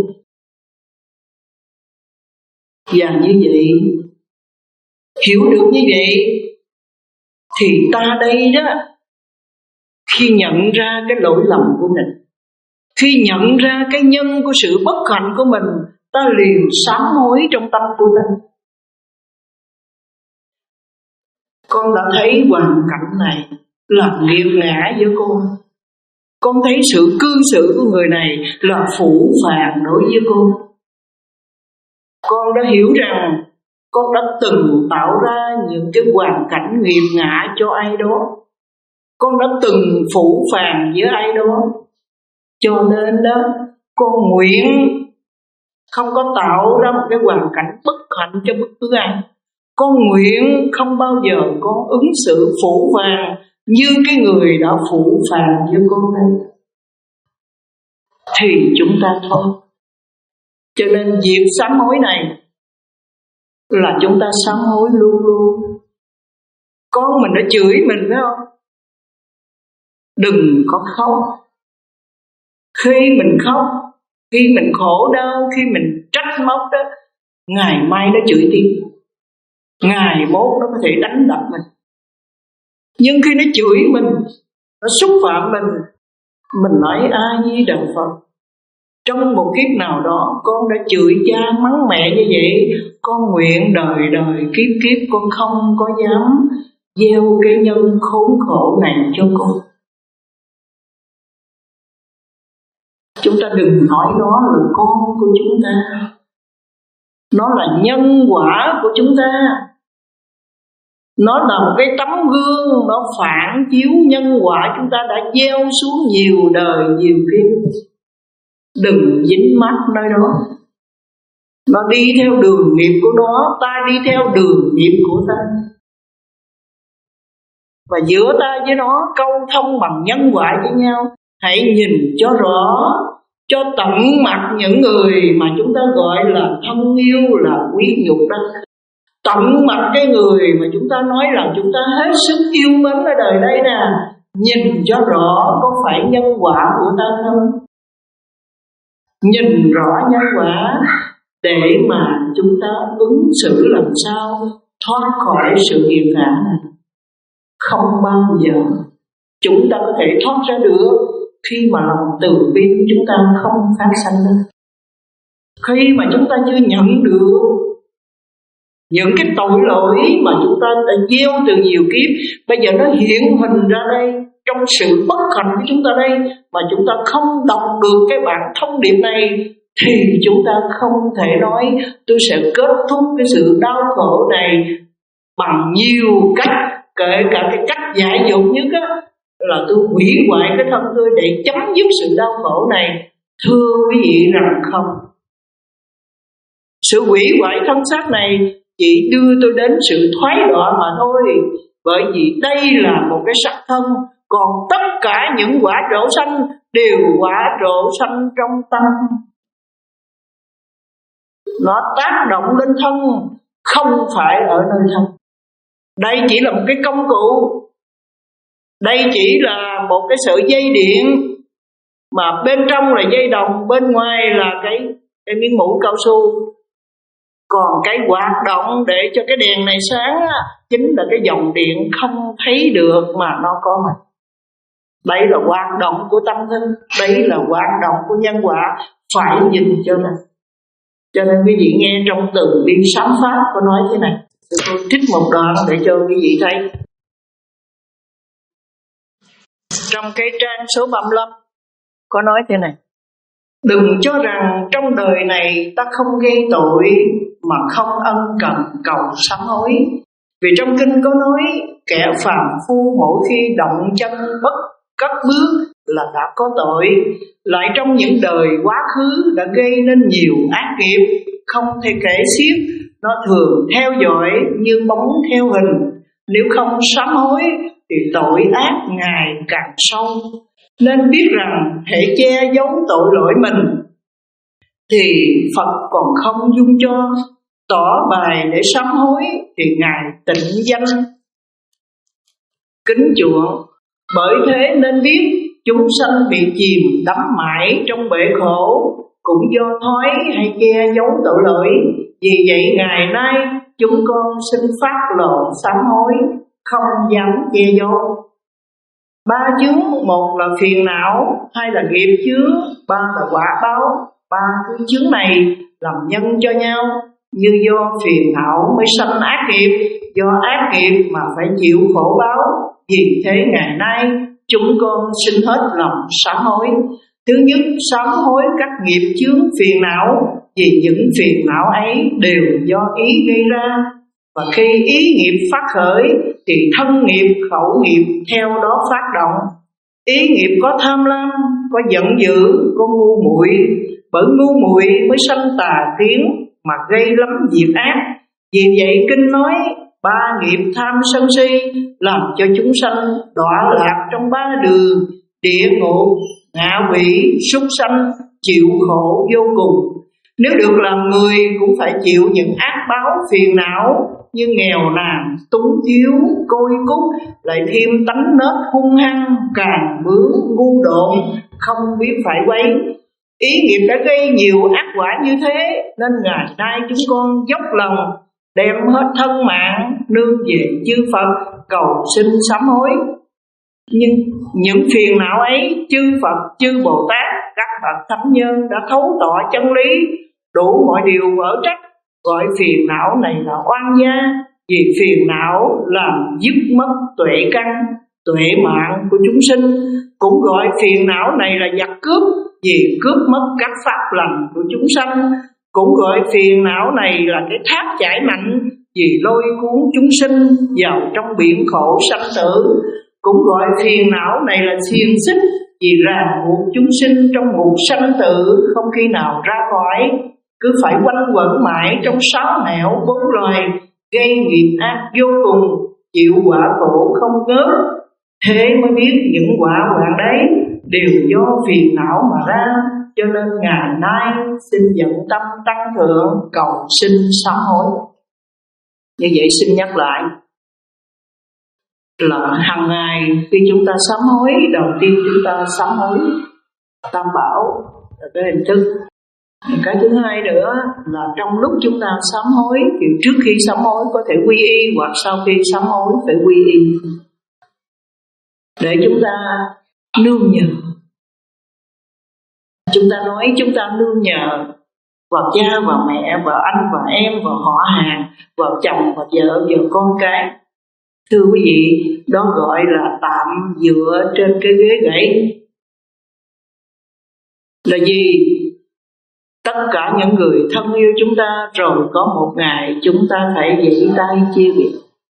Và như vậy, hiểu được như vậy thì ta đây đó, khi nhận ra cái lỗi lầm của mình, khi nhận ra cái nhân của sự bất hạnh của mình, ta liền sám hối trong tâm của ta. Con đã thấy hoàn cảnh này là nghiệt ngã với con. Con thấy sự cư xử của người này là phũ phàng đối với con. Con đã hiểu rằng con đã từng tạo ra những cái hoàn cảnh nghiệt ngã cho ai đó. Con đã từng phũ phàng với ai đó. Cho nên đó, con nguyện không có tạo ra một cái hoàn cảnh bất hạnh cho bất cứ ai. Con nguyện không bao giờ con ứng xử phũ phàng như cái người đã phũ phàng với con đây. Thì chúng ta thôi. Cho nên việc sám hối này là chúng ta sám hối luôn luôn. Con mình đã chửi mình phải không? Đừng có khóc. Khi mình khóc, khi mình khổ đau, khi mình trách móc đó, ngày mai nó chửi tiếp, ngày mốt nó có thể đánh đập mình. Nhưng khi nó chửi mình, nó xúc phạm mình, mình nói A Di Đà Phật. Trong một kiếp nào đó con đã chửi cha mắng mẹ như vậy, con nguyện đời đời kiếp kiếp con không có dám gieo cái nhân khốn khổ này cho con. Chúng ta đừng nói nó là con của chúng ta, nó là nhân quả của chúng ta. Nó là một cái tấm gương, nó phản chiếu nhân quả chúng ta đã gieo xuống nhiều đời nhiều kiếp. Đừng dính mắc nơi đó. Nó đi theo đường nghiệp của nó, ta đi theo đường nghiệp của ta. Và giữa ta với nó câu thông bằng nhân quả với nhau. Hãy nhìn cho rõ, cho tận mặt những người mà chúng ta gọi là thân yêu, là quý nhục đó. Tận mặt cái người mà chúng ta nói rằng chúng ta hết sức yêu mến ở đời đây nè. Nhìn cho rõ có phải nhân quả của ta không? Nhìn rõ nhân quả để mà chúng ta ứng xử làm sao thoát khỏi sự nghiệp ngã này. Không bao giờ chúng ta có thể thoát ra được khi mà lòng từ bi chúng ta không phát sanh ra. Khi mà chúng ta chưa nhận được những cái tội lỗi mà chúng ta đã gieo từ nhiều kiếp, bây giờ nó hiện hình ra đây trong sự bất hạnh của chúng ta đây, mà chúng ta không đọc được cái bản thông điệp này, thì chúng ta không thể nói tôi sẽ kết thúc cái sự đau khổ này bằng nhiều cách, kể cả cái cách dạy dột nhất á, là tôi hủy hoại cái thân tôi để chấm dứt sự đau khổ này. Thưa quý vị rằng không. Sự hủy hoại thân xác này chỉ đưa tôi đến sự thoái đọa mà thôi. Bởi vì đây là một cái sắc thân, còn tất cả những quả trổ sanh đều quả trổ sanh trong tâm. nó tác động lên thân, không phải ở nơi thân. Đây chỉ là một cái công cụ, đây chỉ là một cái sợi dây điện, mà bên trong là dây đồng, bên ngoài là cái, cái miếng mũ cao su. Còn cái hoạt động để cho cái đèn này sáng á, chính là cái dòng điện không thấy được mà nó có mặt. Đây là hoạt động của tâm linh, đây là hoạt động của nhân quả, phải nhìn cho nên. Cho nên quý vị nghe trong Từ Bi Sám Pháp có nói thế này. Tôi trích một đoạn để cho quý vị thấy. Trong cái trang số ba mươi lăm có nói thế này: đừng cho rằng trong đời này ta không gây tội mà không ân cần cầu sám hối. Vì trong kinh có nói kẻ phàm phu mỗi khi động chân bất cất bước là đã có tội, lại trong những đời quá khứ đã gây nên nhiều ác nghiệp không thể kể xiết. Nó thường theo dõi như bóng theo hình, nếu không sám hối thì tội ác ngày càng sâu. Nên biết rằng hễ che giấu tội lỗi mình thì Phật còn không dung cho, tỏ bài để sám hối thì Ngài tịnh danh kính chuộng. Bởi thế nên biết chúng sanh bị chìm đắm mãi trong bể khổ cũng do thói hay che giấu tội lỗi. Vì vậy ngày nay chúng con xin phát lộ sám hối, không dám che giấu. Ba chướng, một là phiền não, hai là nghiệp chướng, ba là quả báo. Ba cái chướng này làm nhân cho nhau, như do phiền não mới sanh ác nghiệp, do ác nghiệp mà phải chịu khổ báo. Vì thế ngày nay chúng con xin hết lòng sám hối. Thứ nhất, sám hối các nghiệp chướng phiền não, vì những phiền não ấy đều do ý gây ra. Và khi ý nghiệp phát khởi thì thân nghiệp, khẩu nghiệp theo đó phát động. Ý nghiệp có tham lam, có giận dữ, có ngu muội. Bởi ngu muội mới sanh tà kiến mà gây lắm việc ác. Vì vậy kinh nói ba nghiệp tham sân si làm cho chúng sanh đọa lạc trong ba đường địa ngục, ngạ quỷ, súc sanh, chịu khổ vô cùng. Nếu được làm người cũng phải chịu những ác báo phiền não như nghèo nàn, túng thiếu, côi cút, lại thêm tánh nết hung hăng, càng bướng, ngu độn, không biết phải quay. Ý nghiệp đã gây nhiều ác quả như thế, nên ngày nay chúng con dốc lòng đem hết thân mạng nương về chư Phật cầu xin sám hối. Nhưng những phiền não ấy chư Phật, chư Bồ Tát, các bậc thánh nhân đã thấu tỏ chân lý, đủ mọi điều vỡ trách, gọi phiền não này là oan gia. Vì phiền não làm dứt mất tuệ căn, tuệ mạng của chúng sinh. Cũng gọi phiền não này là giặc cướp, vì cướp mất các pháp lành của chúng sanh. Cũng gọi phiền não này là cái thác chảy mạnh, vì lôi cuốn chúng sinh vào trong biển khổ sanh tử. Cũng gọi phiền não này là xiềng xích, vì ràng buộc chúng sinh trong ngục sanh tử không khi nào ra khỏi, cứ phải quanh quẩn mãi trong sáu nẻo bốn loài, gây nghiệp ác vô cùng, chịu quả khổ không ngớt. Thế mới biết những quả hoạn đấy đều do phiền não mà ra. Cho nên ngày nay xin dẫn tâm tăng thượng cầu xin sám hối. Như vậy xin nhắc lại là hàng ngày khi chúng ta sám hối, đầu tiên chúng ta sám hối Tam Bảo là cái hình thức. Cái thứ hai nữa là trong lúc chúng ta sám hối thì trước khi sám hối có thể quy y, hoặc sau khi sám hối phải quy y, để chúng ta nương nhờ. Chúng ta nói chúng ta nương nhờ vào cha, vào mẹ, vào anh, vào em, vào họ hàng, vào chồng, vào vợ, vào con cái. Thưa quý vị, đó gọi là tạm dựa trên cái ghế gãy. Là gì? Tất cả những người thân yêu chúng ta rồi có một ngày chúng ta phải vẫy tay chia biệt.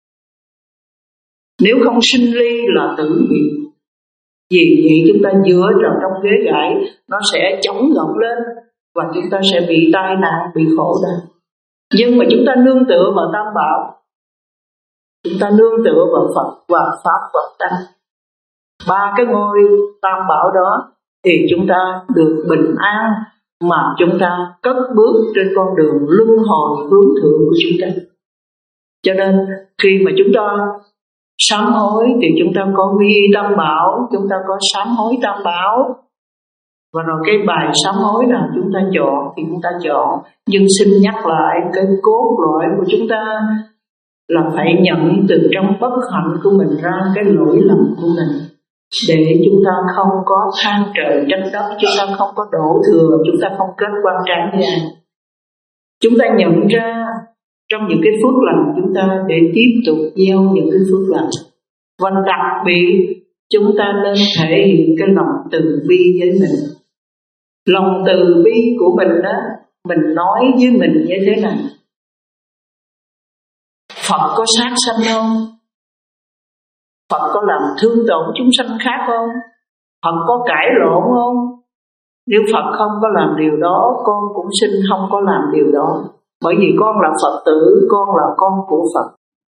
Nếu không sinh ly là tử biệt. Vì vậy chúng ta dựa vào trong ghế gãy, nó sẽ chống gọng lên và chúng ta sẽ bị tai nạn, bị khổ đau. Nhưng mà chúng ta nương tựa vào Tam Bảo, chúng ta nương tựa vào Phật và Pháp Phật Tăng, ba cái ngôi Tam Bảo đó, thì chúng ta được bình an, mà chúng ta cất bước trên con đường luân hồi hướng thượng của chúng ta. Cho nên khi mà chúng ta sám hối thì chúng ta có quy y tam bảo, chúng ta có sám hối tam bảo. Và rồi cái bài sám hối nào chúng ta chọn thì chúng ta chọn. Nhưng xin nhắc lại cái cốt lõi của chúng ta là phải nhận từ trong bất hạnh của mình ra cái lỗi lầm của mình, để chúng ta không có than trời trách đất, chúng ta không có đổ thừa, chúng ta không kết quan trái với ai. Chúng ta nhận ra trong những cái phước lành chúng ta để tiếp tục gieo những cái phước lành. Và đặc biệt chúng ta nên thể hiện cái lòng từ bi với mình. Lòng từ bi của mình đó, mình nói với mình như thế này: Phật có sát sanh không? Phật có làm thương tổn chúng sanh khác không? Phật có cãi lộn không? Nếu Phật không có làm điều đó, con cũng xin không có làm điều đó. Bởi vì con là Phật tử, con là con của Phật.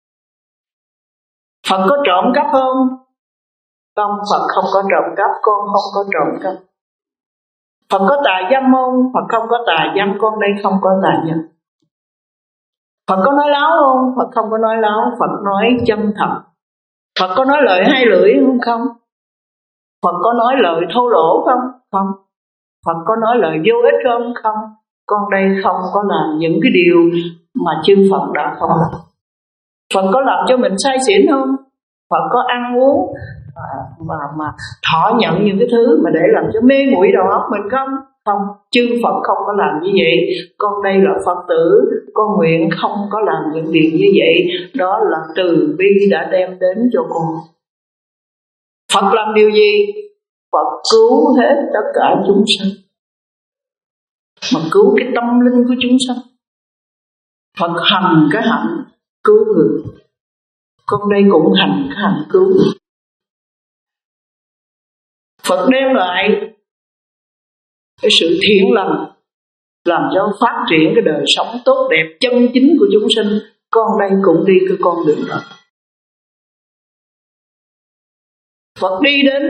Phật có trộm cắp không? Không, Phật không có trộm cắp, con không có trộm cắp. Phật có tà dâm không? Phật không có tà dâm, con đây không có tà dâm. Phật có nói láo không? Phật không có nói láo, Phật nói chân thật. Phật có nói lời hai lưỡi không? Không. Phật có nói lời thô lỗ không? Không. Phật có nói lời vô ích không? Không. Con đây không có làm những cái điều mà chư Phật đã không làm. Phật có làm cho mình say xỉn không? Phật có ăn uống mà, mà, mà thọ nhận những cái thứ mà để làm cho mê muội đầu óc mình không? Không, chư Phật không có làm như vậy. Con đây là Phật tử, con nguyện không có làm những điều như vậy. Đó là từ bi đã đem đến cho con. Phật làm điều gì? Phật cứu hết tất cả chúng sanh, mà cứu cái tâm linh của chúng sanh. Phật hành cái hạnh cứu người, con đây cũng hành cái hạnh cứu người. Phật đem lại cái sự thiện lành, làm cho phát triển cái đời sống tốt đẹp chân chính của chúng sinh. Con đây cũng đi cái con đường đó. Phật đi đến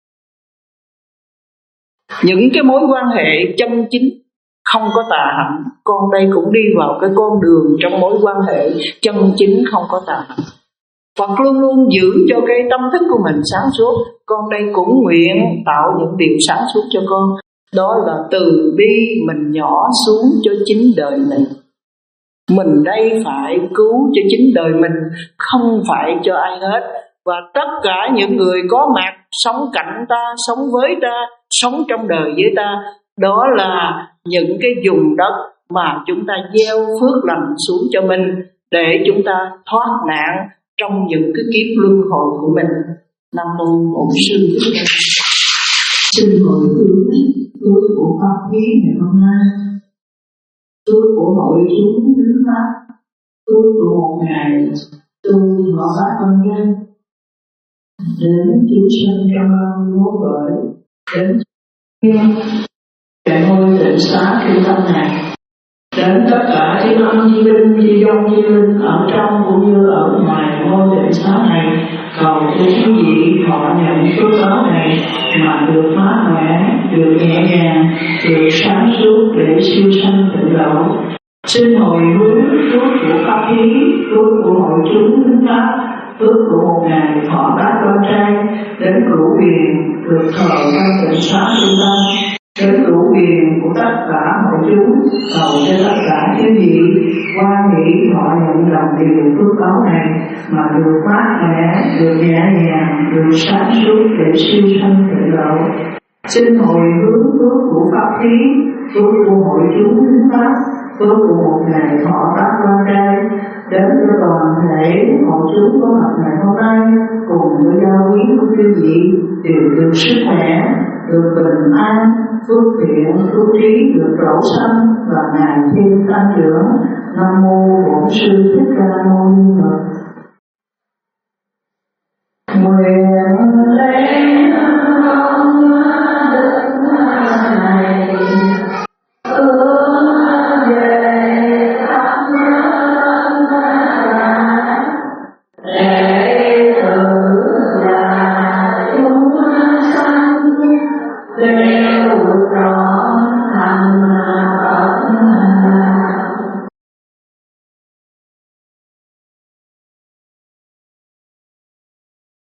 những cái mối quan hệ chân chính, không có tà hạnh. Con đây cũng đi vào cái con đường trong mối quan hệ chân chính không có tà hạnh. Phật luôn luôn giữ cho cái tâm thức của mình sáng suốt. Con đây cũng nguyện tạo những điều sáng suốt cho con. Đó là từ bi mình nhỏ xuống cho chính đời mình. Mình đây phải cứu cho chính đời mình, không phải cho ai hết. Và tất cả những người có mặt sống cạnh ta, sống với ta, sống trong đời với ta, đó là những cái vùng đất mà chúng ta gieo phước lành xuống cho mình, để chúng ta thoát nạn trong những cái kiếp luân hồi của mình. Nam mô Bổn Sư Thích Ca. Xin hồi hướng phước của pháp khí ngày hôm nay, phước của hội chúng thứ pháp, phước của một ngày tu họ bác con dân, đến chúng sanh trong ba mươi mốt đời, đến tại ngôi tịnh xá trung tâm này, đến tất cả chư âm chư linh chư dông chư linh ở trong cũng như ở ngoài ngôi tịnh xá này, cầu cho quý vị họ nhận phước báo này mà được mát mẻ, được nhẹ nhàng, được sáng suốt để siêu sanh tịnh độ. Xin hồi hướng phước của pháp khí, phước của hội chúng thính pháp, phước của một ngày thọ bát quan trai, đến cửu quyền được thờ trong tịnh xá trung tâm, đến cửu quyền của tất cả hội chúng, cầu cho tất cả chư vị quan nghĩ họ nhận lòng điều phước báo này mà được mát mẻ, được nhẹ nhàng, được sáng suốt để siêu sanh tịnh độ. Xin hồi hướng phước của pháp khí, phước của hội chúng thính pháp, phước của một ngày thọ bát quan trai, đến cho toàn thể hội chúng có mặt ngày hôm nay cùng với gia quyến của quý vị đều được sức khỏe, được bình an, phước thiện, phước trí được trổ sanh và ngày thêm tăng trưởng. Nam mô Bổn Sư Thích